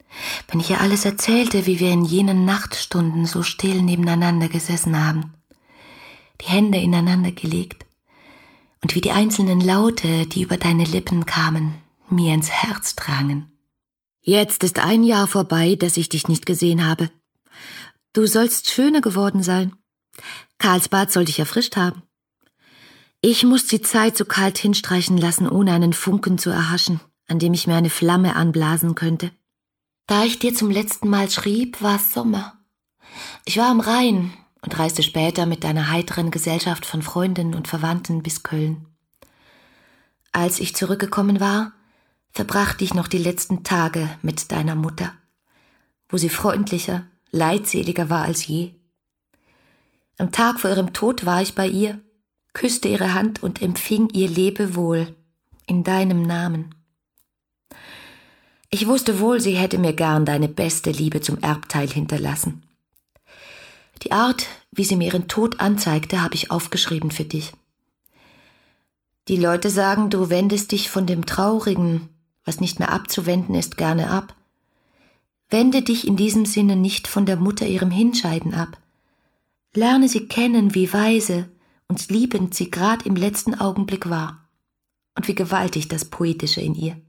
wenn ich ihr alles erzählte, wie wir in jenen Nachtstunden so still nebeneinander gesessen haben, die Hände ineinander gelegt, und wie die einzelnen Laute, die über deine Lippen kamen, mir ins Herz drangen. Jetzt ist ein Jahr vorbei, dass ich dich nicht gesehen habe. Du sollst schöner geworden sein. Karlsbad soll dich erfrischt haben. Ich muss die Zeit so kalt hinstreichen lassen, ohne einen Funken zu erhaschen, an dem ich mir eine Flamme anblasen könnte. Da ich dir zum letzten Mal schrieb, war es Sommer. Ich war am Rhein und reiste später mit deiner heiteren Gesellschaft von Freundinnen und Verwandten bis Köln. Als ich zurückgekommen war, verbrachte ich noch die letzten Tage mit deiner Mutter, wo sie freundlicher, leidseliger war als je. Am Tag vor ihrem Tod war ich bei ihr, küsste ihre Hand und empfing ihr Lebewohl in deinem Namen. Ich wusste wohl, sie hätte mir gern deine beste Liebe zum Erbteil hinterlassen. Die Art, wie sie mir ihren Tod anzeigte, habe ich aufgeschrieben für dich. Die Leute sagen, du wendest dich von dem Traurigen, was nicht mehr abzuwenden ist, gerne ab. Wende dich in diesem Sinne nicht von der Mutter ihrem Hinscheiden ab. Lerne sie kennen, wie weise und liebend sie grad im letzten Augenblick war und wie gewaltig das Poetische in ihr.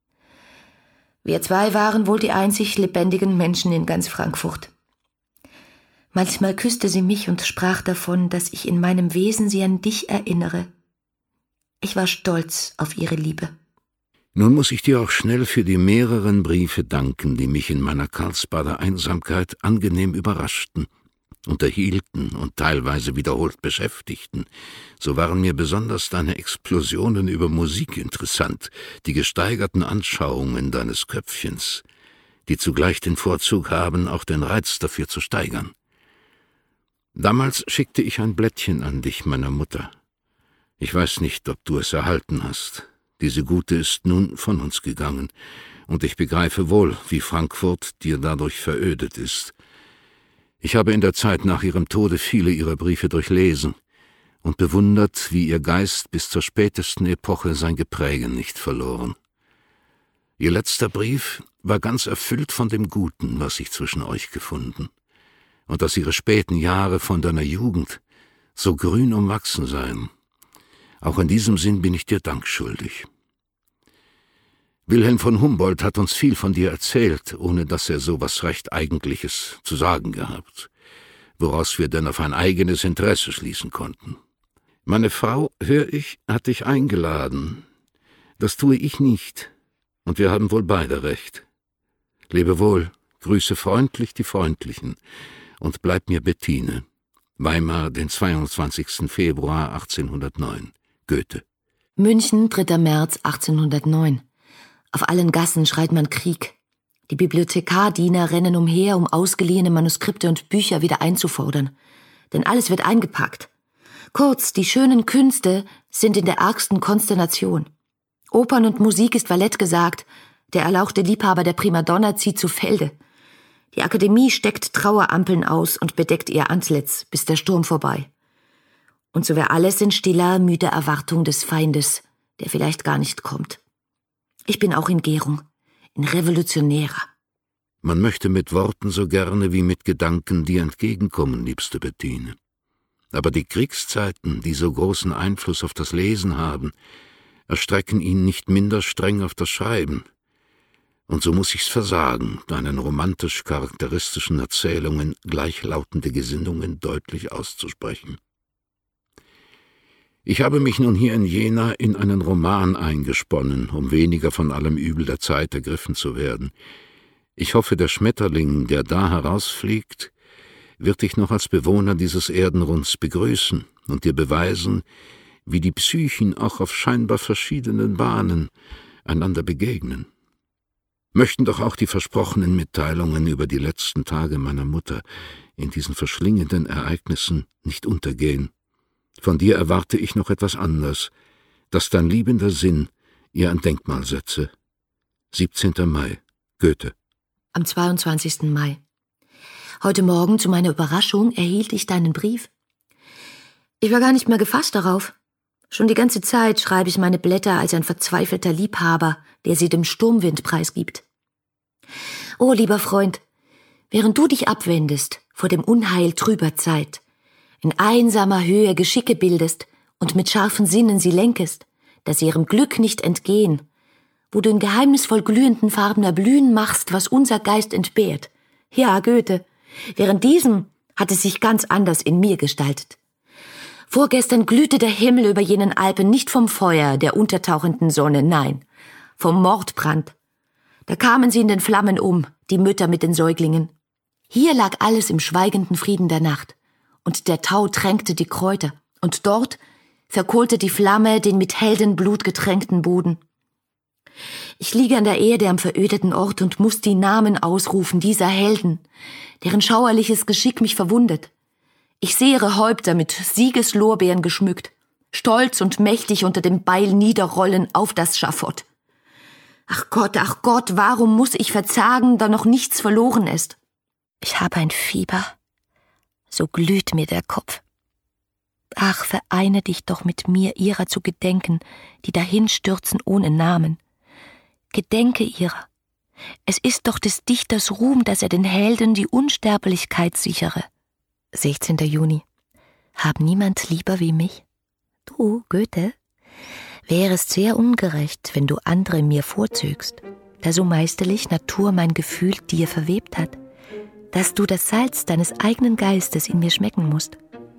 Wir zwei waren wohl die einzig lebendigen Menschen in ganz Frankfurt. Manchmal küsste sie mich und sprach davon, dass ich in meinem Wesen sie an dich erinnere. Ich war stolz auf ihre Liebe. Nun muss ich dir auch schnell für die mehreren Briefe danken, die mich in meiner Karlsbader Einsamkeit angenehm überraschten, unterhielten und teilweise wiederholt beschäftigten. So waren mir besonders deine Explosionen über Musik interessant, die gesteigerten Anschauungen deines Köpfchens, die zugleich den Vorzug haben, auch den Reiz dafür zu steigern. Damals schickte ich ein Blättchen an dich, meiner Mutter. Ich weiß nicht, ob du es erhalten hast. Diese Gute ist nun von uns gegangen, und ich begreife wohl, wie Frankfurt dir dadurch verödet ist. Ich habe in der Zeit nach ihrem Tode viele ihrer Briefe durchlesen und bewundert, wie ihr Geist bis zur spätesten Epoche sein Geprägen nicht verloren. Ihr letzter Brief war ganz erfüllt von dem Guten, was sich zwischen euch gefunden, und dass ihre späten Jahre von deiner Jugend so grün umwachsen seien. Auch in diesem Sinn bin ich dir Dank schuldig. Wilhelm von Humboldt hat uns viel von dir erzählt, ohne dass er so was recht Eigentliches zu sagen gehabt, woraus wir denn auf ein eigenes Interesse schließen konnten. Meine Frau, hör ich, hat dich eingeladen. Das tue ich nicht, und wir haben wohl beide recht. Lebe wohl, grüße freundlich die Freundlichen und bleib mir Bettine. Weimar, den zweiundzwanzigsten Februar achtzehnhundertneun. Goethe. München, dritter März achtzehnhundertneun. Auf allen Gassen schreit man Krieg. Die Bibliothekardiener rennen umher, um ausgeliehene Manuskripte und Bücher wieder einzufordern. Denn alles wird eingepackt. Kurz, die schönen Künste sind in der ärgsten Konsternation. Opern und Musik ist Valett gesagt, der erlauchte Liebhaber der Primadonna zieht zu Felde. Die Akademie steckt Trauerampeln aus und bedeckt ihr Antlitz, bis der Sturm vorbei. Und so wäre alles in stiller, müder Erwartung des Feindes, der vielleicht gar nicht kommt. Ich bin auch in Gärung, in revolutionärer. Man möchte mit Worten so gerne wie mit Gedanken dir entgegenkommen, liebste Bettine. Aber die Kriegszeiten, die so großen Einfluss auf das Lesen haben, erstrecken ihn nicht minder streng auf das Schreiben. Und so muss ich's versagen, deinen romantisch charakteristischen Erzählungen gleichlautende Gesinnungen deutlich auszusprechen. Ich habe mich nun hier in Jena in einen Roman eingesponnen, um weniger von allem Übel der Zeit ergriffen zu werden. Ich hoffe, der Schmetterling, der da herausfliegt, wird dich noch als Bewohner dieses Erdenrunds begrüßen und dir beweisen, wie die Psychen auch auf scheinbar verschiedenen Bahnen einander begegnen. Möchten doch auch die versprochenen Mitteilungen über die letzten Tage meiner Mutter in diesen verschlingenden Ereignissen nicht untergehen. Von dir erwarte ich noch etwas anderes, dass dein liebender Sinn ihr ein Denkmal setze. siebzehnter Mai, Goethe. Am zweiundzwanzigsten Mai. Heute Morgen, zu meiner Überraschung, erhielt ich deinen Brief. Ich war gar nicht mehr gefasst darauf. Schon die ganze Zeit schreibe ich meine Blätter als ein verzweifelter Liebhaber, der sie dem Sturmwind preisgibt. O lieber Freund, während du dich abwendest vor dem Unheil trüber Zeit, in einsamer Höhe Geschicke bildest und mit scharfen Sinnen sie lenkest, dass sie ihrem Glück nicht entgehen, wo du in geheimnisvoll glühenden Farben erblühen machst, was unser Geist entbehrt. Ja, Goethe, während diesem hat es sich ganz anders in mir gestaltet. Vorgestern glühte der Himmel über jenen Alpen nicht vom Feuer der untertauchenden Sonne, nein, vom Mordbrand. Da kamen sie in den Flammen um, die Mütter mit den Säuglingen. Hier lag alles im schweigenden Frieden der Nacht, und der Tau tränkte die Kräuter, und dort verkohlte die Flamme den mit Heldenblut getränkten Boden. Ich liege an der Erde am verödeten Ort und muß die Namen ausrufen dieser Helden, deren schauerliches Geschick mich verwundet. Ich sehe ihre Häupter mit Siegeslorbeeren geschmückt, stolz und mächtig unter dem Beil niederrollen auf das Schafott. Ach Gott, ach Gott, warum muß ich verzagen, da noch nichts verloren ist? Ich habe ein Fieber, so glüht mir der Kopf. Ach, vereine dich doch mit mir, ihrer zu gedenken, die dahinstürzen ohne Namen. Gedenke ihrer. Es ist doch des Dichters Ruhm, dass er den Helden die Unsterblichkeit sichere. sechzehnter Juni. Hab niemand lieber wie mich? Du, Goethe, wärest sehr ungerecht, wenn du andere mir vorzögst, da so meisterlich Natur mein Gefühl dir verwebt hat, dass du das Salz deines eigenen Geistes in mir schmecken musst.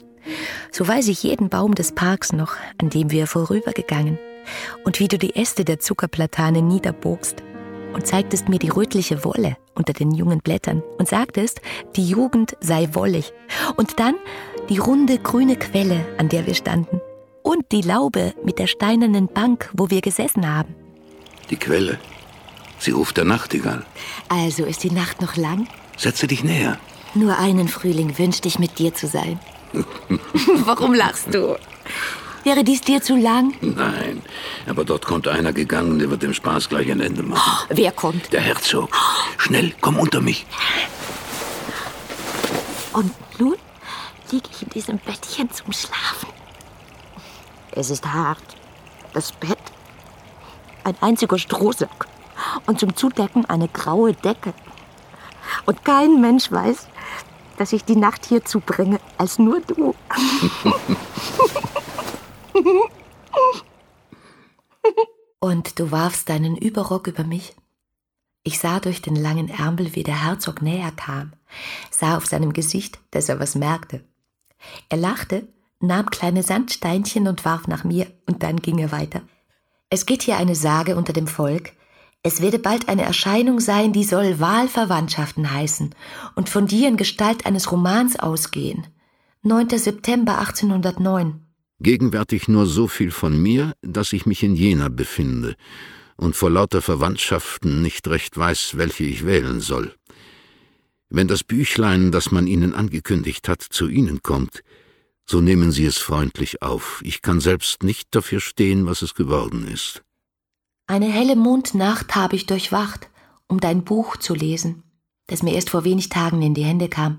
So weiß ich jeden Baum des Parks noch, an dem wir vorübergegangen, und wie du die Äste der Zuckerplatane niederbogst und zeigtest mir die rötliche Wolle unter den jungen Blättern und sagtest, die Jugend sei wollig, und dann die runde grüne Quelle, an der wir standen, und die Laube mit der steinernen Bank, wo wir gesessen haben. Die Quelle, sie ruft der Nachtigall. Also ist die Nacht noch lang? Setze dich näher. Nur einen Frühling wünschte ich, mit dir zu sein. Warum lachst du? Wäre dies dir zu lang? Nein, aber dort kommt einer gegangen, der wird dem Spaß gleich ein Ende machen. Oh, wer kommt? Der Herzog. Schnell, komm unter mich. Und nun liege ich in diesem Bettchen zum Schlafen. Es ist hart. Das Bett, ein einziger Strohsack und zum Zudecken eine graue Decke. Und kein Mensch weiß, dass ich die Nacht hier zubringe, als nur du. Und du warfst deinen Überrock über mich? Ich sah durch den langen Ärmel, wie der Herzog näher kam, sah auf seinem Gesicht, dass er was merkte. Er lachte, nahm kleine Sandsteinchen und warf nach mir, und dann ging er weiter. Es geht hier eine Sage unter dem Volk. Es werde bald eine Erscheinung sein, die soll Wahlverwandtschaften heißen und von dir in Gestalt eines Romans ausgehen. neunter September achtzehnhundertneun. Gegenwärtig nur so viel von mir, dass ich mich in Jena befinde und vor lauter Verwandtschaften nicht recht weiß, welche ich wählen soll. Wenn das Büchlein, das man Ihnen angekündigt hat, zu Ihnen kommt, so nehmen Sie es freundlich auf. Ich kann selbst nicht dafür stehen, was es geworden ist. Eine helle Mondnacht habe ich durchwacht, um dein Buch zu lesen, das mir erst vor wenig Tagen in die Hände kam.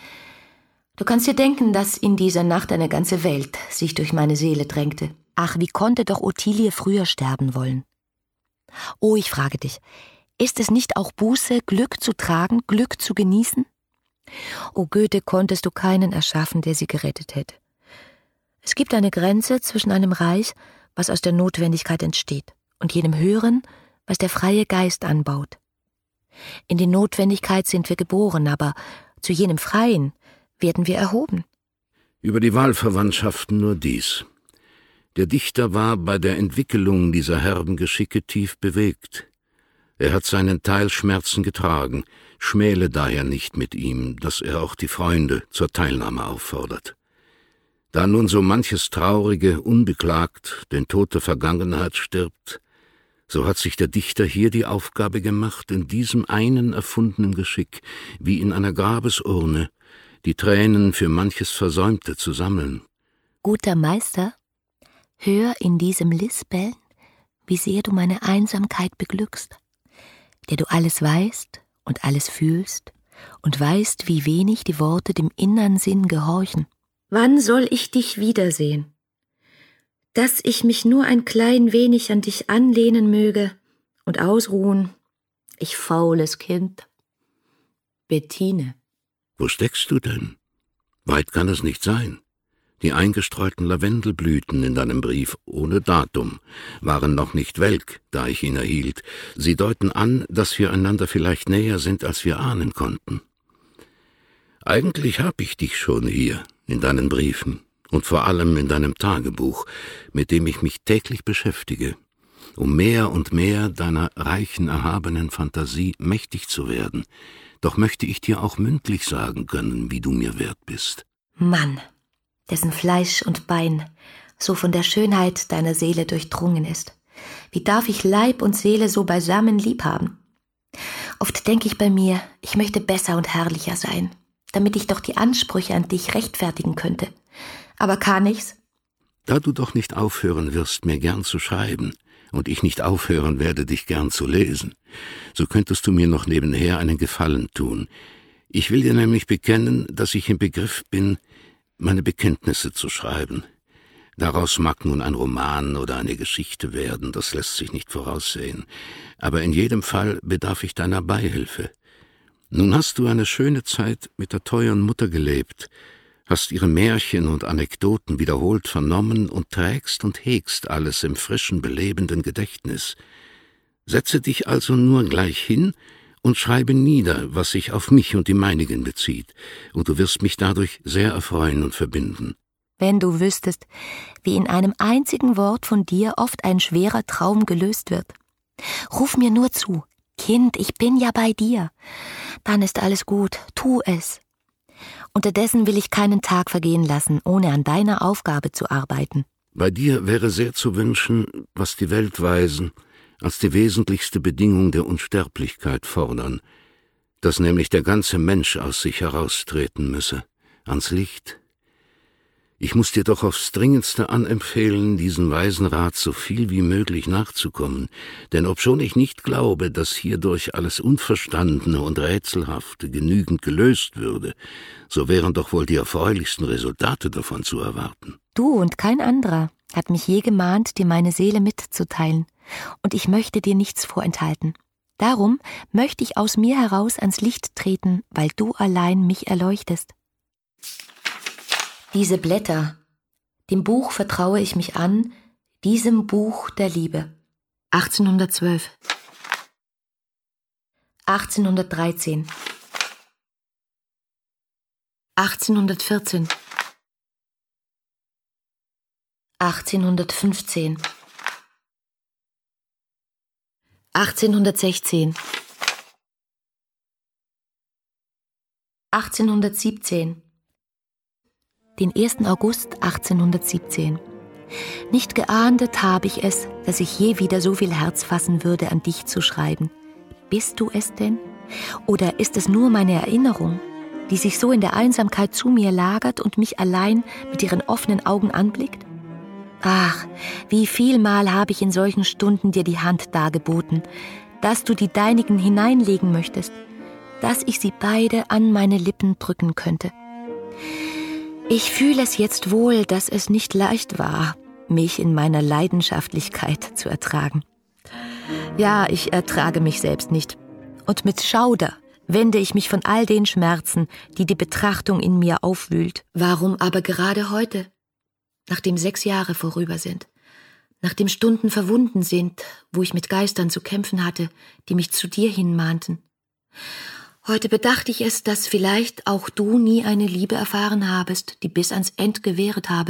Du kannst dir denken, dass in dieser Nacht eine ganze Welt sich durch meine Seele drängte. Ach, wie konnte doch Ottilie früher sterben wollen? Oh, ich frage dich, ist es nicht auch Buße, Glück zu tragen, Glück zu genießen? O Goethe, konntest du keinen erschaffen, der sie gerettet hätte. Es gibt eine Grenze zwischen einem Reich, was aus der Notwendigkeit entsteht, und jenem Hören, was der freie Geist anbaut. In die Notwendigkeit sind wir geboren, aber zu jenem Freien werden wir erhoben. Über die Wahlverwandtschaften nur dies. Der Dichter war bei der Entwickelung dieser herben Geschicke tief bewegt. Er hat seinen Teil Schmerzen getragen, schmäle daher nicht mit ihm, dass er auch die Freunde zur Teilnahme auffordert. Da nun so manches Traurige unbeklagt den Tod der Vergangenheit stirbt, so hat sich der Dichter hier die Aufgabe gemacht, in diesem einen erfundenen Geschick, wie in einer Grabesurne, die Tränen für manches Versäumte zu sammeln. Guter Meister, hör in diesem Lispeln, wie sehr du meine Einsamkeit beglückst, der du alles weißt und alles fühlst und weißt, wie wenig die Worte dem innern Sinn gehorchen. Wann soll ich dich wiedersehen? Dass ich mich nur ein klein wenig an dich anlehnen möge und ausruhen Ich faules Kind. Bettine. Wo steckst du denn? Weit kann es nicht sein. Die eingestreuten Lavendelblüten in deinem Brief ohne Datum waren noch nicht welk, da ich ihn erhielt. Sie deuten an, dass wir einander vielleicht näher sind, als wir ahnen konnten. Eigentlich hab ich dich schon hier, in deinen Briefen und vor allem in deinem Tagebuch, mit dem ich mich täglich beschäftige, um mehr und mehr deiner reichen, erhabenen Fantasie mächtig zu werden. Doch möchte ich dir auch mündlich sagen können, wie du mir wert bist. Mann, dessen Fleisch und Bein so von der Schönheit deiner Seele durchdrungen ist. Wie darf ich Leib und Seele so beisammen liebhaben? Oft denke ich bei mir, ich möchte besser und herrlicher sein, damit ich doch die Ansprüche an dich rechtfertigen könnte. Aber kann ich's? Da du doch nicht aufhören wirst, mir gern zu schreiben, und ich nicht aufhören werde, dich gern zu lesen, so könntest du mir noch nebenher einen Gefallen tun. Ich will dir nämlich bekennen, dass ich im Begriff bin, meine Bekenntnisse zu schreiben. Daraus mag nun ein Roman oder eine Geschichte werden, das lässt sich nicht voraussehen. Aber in jedem Fall bedarf ich deiner Beihilfe. Nun hast du eine schöne Zeit mit der teuren Mutter gelebt, hast ihre Märchen und Anekdoten wiederholt vernommen und trägst und hegst alles im frischen, belebenden Gedächtnis. Setze dich also nur gleich hin und schreibe nieder, was sich auf mich und die meinigen bezieht, und du wirst mich dadurch sehr erfreuen und verbinden. Wenn du wüsstest, wie in einem einzigen Wort von dir oft ein schwerer Traum gelöst wird. Ruf mir nur zu, Kind, ich bin ja bei dir. Dann ist alles gut, tu es. Unterdessen will ich keinen Tag vergehen lassen, ohne an deiner Aufgabe zu arbeiten. Bei dir wäre sehr zu wünschen, was die Weltweisen als die wesentlichste Bedingung der Unsterblichkeit fordern, dass nämlich der ganze Mensch aus sich heraustreten müsse, ans Licht. Ich muß dir doch aufs Dringendste anempfehlen, diesen weisen Rat so viel wie möglich nachzukommen, denn obschon ich nicht glaube, dass hierdurch alles Unverstandene und Rätselhafte genügend gelöst würde, so wären doch wohl die erfreulichsten Resultate davon zu erwarten. Du und kein anderer hat mich je gemahnt, dir meine Seele mitzuteilen, und ich möchte dir nichts vorenthalten. Darum möchte ich aus mir heraus ans Licht treten, weil du allein mich erleuchtest. Diese Blätter, dem Buch vertraue ich mich an, diesem Buch der Liebe. achtzehnhundertzwölf, achtzehnhundertdreizehn, achtzehnhundertvierzehn, achtzehnhundertfünfzehn, achtzehnhundertsechzehn, achtzehnhundertsiebzehn, den ersten August achtzehnhundertsiebzehn. Nicht geahndet habe ich es, dass ich je wieder so viel Herz fassen würde, an dich zu schreiben. Bist du es denn? Oder ist es nur meine Erinnerung, die sich so in der Einsamkeit zu mir lagert und mich allein mit ihren offenen Augen anblickt? Ach, wie vielmal habe ich in solchen Stunden dir die Hand dargeboten, dass du die deinigen hineinlegen möchtest, dass ich sie beide an meine Lippen drücken könnte. Ich fühle es jetzt wohl, dass es nicht leicht war, mich in meiner Leidenschaftlichkeit zu ertragen. Ja, ich ertrage mich selbst nicht. Und mit Schauder wende ich mich von all den Schmerzen, die die Betrachtung in mir aufwühlt. Warum aber gerade heute, nachdem sechs Jahre vorüber sind, nachdem Stunden verwunden sind, wo ich mit Geistern zu kämpfen hatte, die mich zu dir hinmahnten? Heute bedachte ich es, dass vielleicht auch du nie eine Liebe erfahren habest, die bis ans End gewähret habe.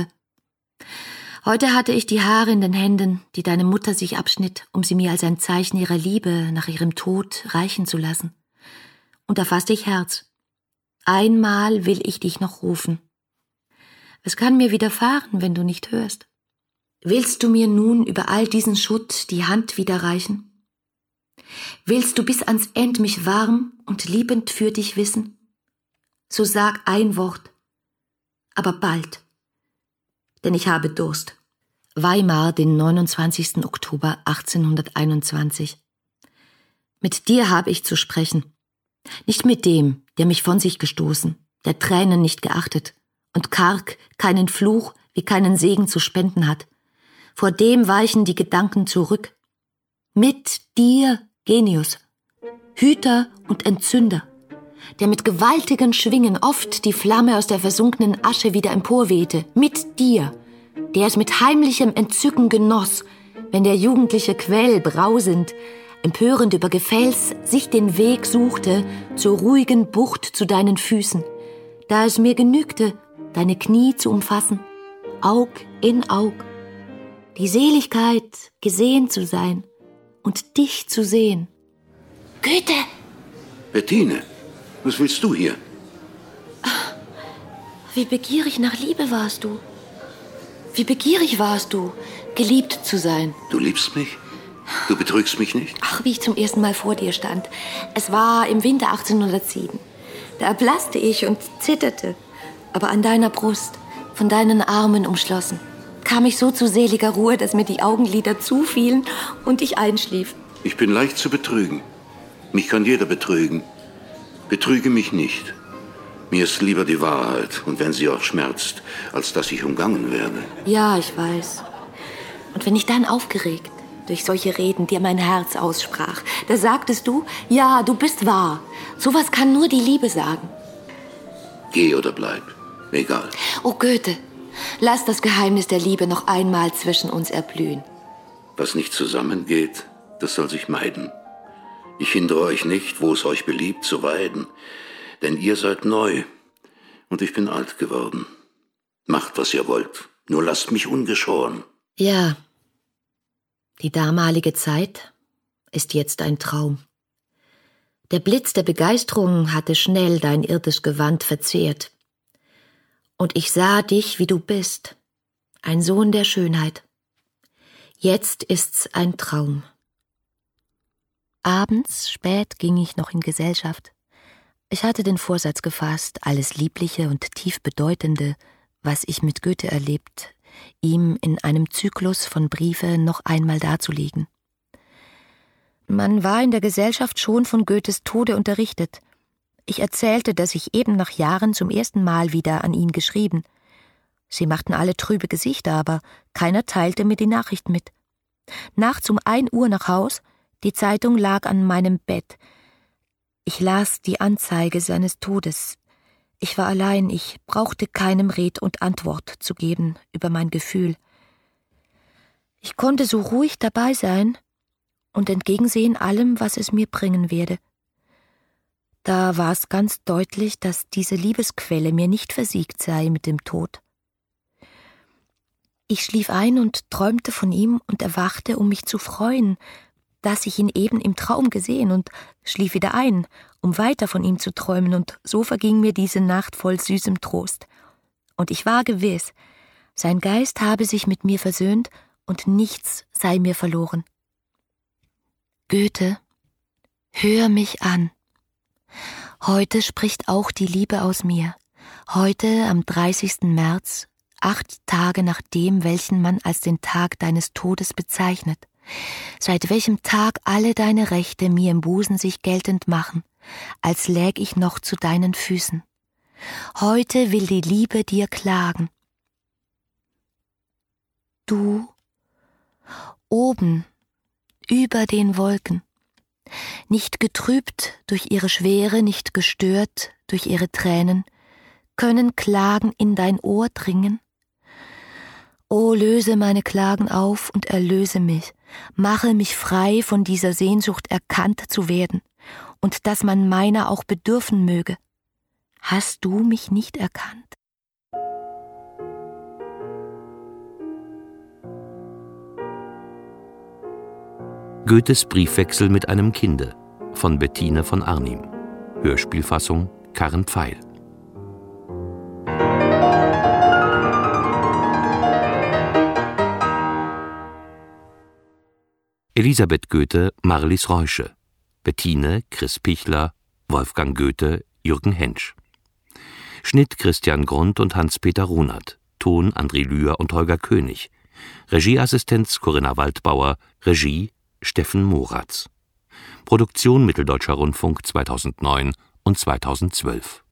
Heute hatte ich die Haare in den Händen, die deine Mutter sich abschnitt, um sie mir als ein Zeichen ihrer Liebe nach ihrem Tod reichen zu lassen. Und da fasste ich Herz. Einmal will ich dich noch rufen. Es kann mir widerfahren, wenn du nicht hörst. Willst du mir nun über all diesen Schutt die Hand wieder reichen? Willst du bis ans End mich warm und liebend für dich wissen? So sag ein Wort, aber bald, denn ich habe Durst. Weimar, den neunundzwanzigsten Oktober achtzehnhunderteinundzwanzig. Mit dir habe ich zu sprechen, nicht mit dem, der mich von sich gestoßen, der Tränen nicht geachtet und karg keinen Fluch wie keinen Segen zu spenden hat. Vor dem weichen die Gedanken zurück. Mit dir, Genius, Hüter und Entzünder, der mit gewaltigen Schwingen oft die Flamme aus der versunkenen Asche wieder emporwehte, mit dir, der es mit heimlichem Entzücken genoss, wenn der jugendliche Quell brausend, empörend über Gefäß sich den Weg suchte zur ruhigen Bucht zu deinen Füßen, da es mir genügte, deine Knie zu umfassen, Aug in Aug, die Seligkeit, gesehen zu sein und dich zu sehen. Goethe! Bettine, was willst du hier? Wie begierig nach Liebe warst du. Wie begierig warst du, geliebt zu sein. Du liebst mich? Du betrügst mich nicht? Ach, wie ich zum ersten Mal vor dir stand. Es war im Winter achtzehnhundertsieben. Da erblasste ich und zitterte. Aber an deiner Brust, von deinen Armen umschlossen, kam ich so zu seliger Ruhe, dass mir die Augenlider zufielen und ich einschlief. Ich bin leicht zu betrügen. Mich kann jeder betrügen. Betrüge mich nicht. Mir ist lieber die Wahrheit, und wenn sie auch schmerzt, als dass ich umgangen werde. Ja, ich weiß. Und wenn ich dann aufgeregt durch solche Reden dir mein Herz aussprach, da sagtest du, ja, du bist wahr. Sowas kann nur die Liebe sagen. Geh oder bleib, egal. Oh Goethe, lass das Geheimnis der Liebe noch einmal zwischen uns erblühen. Was nicht zusammengeht, das soll sich meiden. Ich hindere euch nicht, wo es euch beliebt, zu weiden. Denn ihr seid neu und ich bin alt geworden. Macht, was ihr wollt, nur lasst mich ungeschoren. Ja, die damalige Zeit ist jetzt ein Traum. Der Blitz der Begeisterung hatte schnell dein irdisch Gewand verzehrt. Und ich sah dich, wie du bist, ein Sohn der Schönheit. Jetzt ist's ein Traum. Abends, spät, ging ich noch in Gesellschaft. Ich hatte den Vorsatz gefasst, alles Liebliche und tief Bedeutende, was ich mit Goethe erlebt, ihm in einem Zyklus von Briefe noch einmal darzulegen. Man war in der Gesellschaft schon von Goethes Tode unterrichtet. Ich erzählte, dass ich eben nach Jahren zum ersten Mal wieder an ihn geschrieben. Sie machten alle trübe Gesichter, aber keiner teilte mir die Nachricht mit. Nachts um ein Uhr nach Haus, die Zeitung lag an meinem Bett. Ich las die Anzeige seines Todes. Ich war allein, ich brauchte keinem Red und Antwort zu geben über mein Gefühl. Ich konnte so ruhig dabei sein und entgegensehen allem, was es mir bringen werde. Da war es ganz deutlich, dass diese Liebesquelle mir nicht versiegt sei mit dem Tod. Ich schlief ein und träumte von ihm und erwachte, um mich zu freuen, dass ich ihn eben im Traum gesehen, und schlief wieder ein, um weiter von ihm zu träumen, und so verging mir diese Nacht voll süßem Trost. Und ich war gewiss, sein Geist habe sich mit mir versöhnt und nichts sei mir verloren. Goethe, hör mich an. Heute spricht auch die Liebe aus mir. Heute, am dreißigsten März, acht Tage nach dem, welchen man als den Tag deines Todes bezeichnet, seit welchem Tag alle deine Rechte mir im Busen sich geltend machen, als läg ich noch zu deinen Füßen. Heute will die Liebe dir klagen. Du, oben, über den Wolken, nicht getrübt durch ihre Schwere, nicht gestört durch ihre Tränen, können Klagen in dein Ohr dringen? O, löse meine Klagen auf und erlöse mich, mache mich frei von dieser Sehnsucht, erkannt zu werden, und dass man meiner auch bedürfen möge. Hast du mich nicht erkannt? Goethes Briefwechsel mit einem Kinde von Bettine von Arnim. Hörspielfassung Karen Pfeil. Elisabeth Goethe, Marlies Reusche. Bettine, Chris Pichler, Wolfgang Goethe, Jürgen Hensch. Schnitt Christian Grund und Hans-Peter Runert. Ton André Lühr und Holger König. Regieassistenz Corinna Waldbauer. Regie Steffen Moratz. Produktion Mitteldeutscher Rundfunk zweitausendneun und zweitausendzwölf.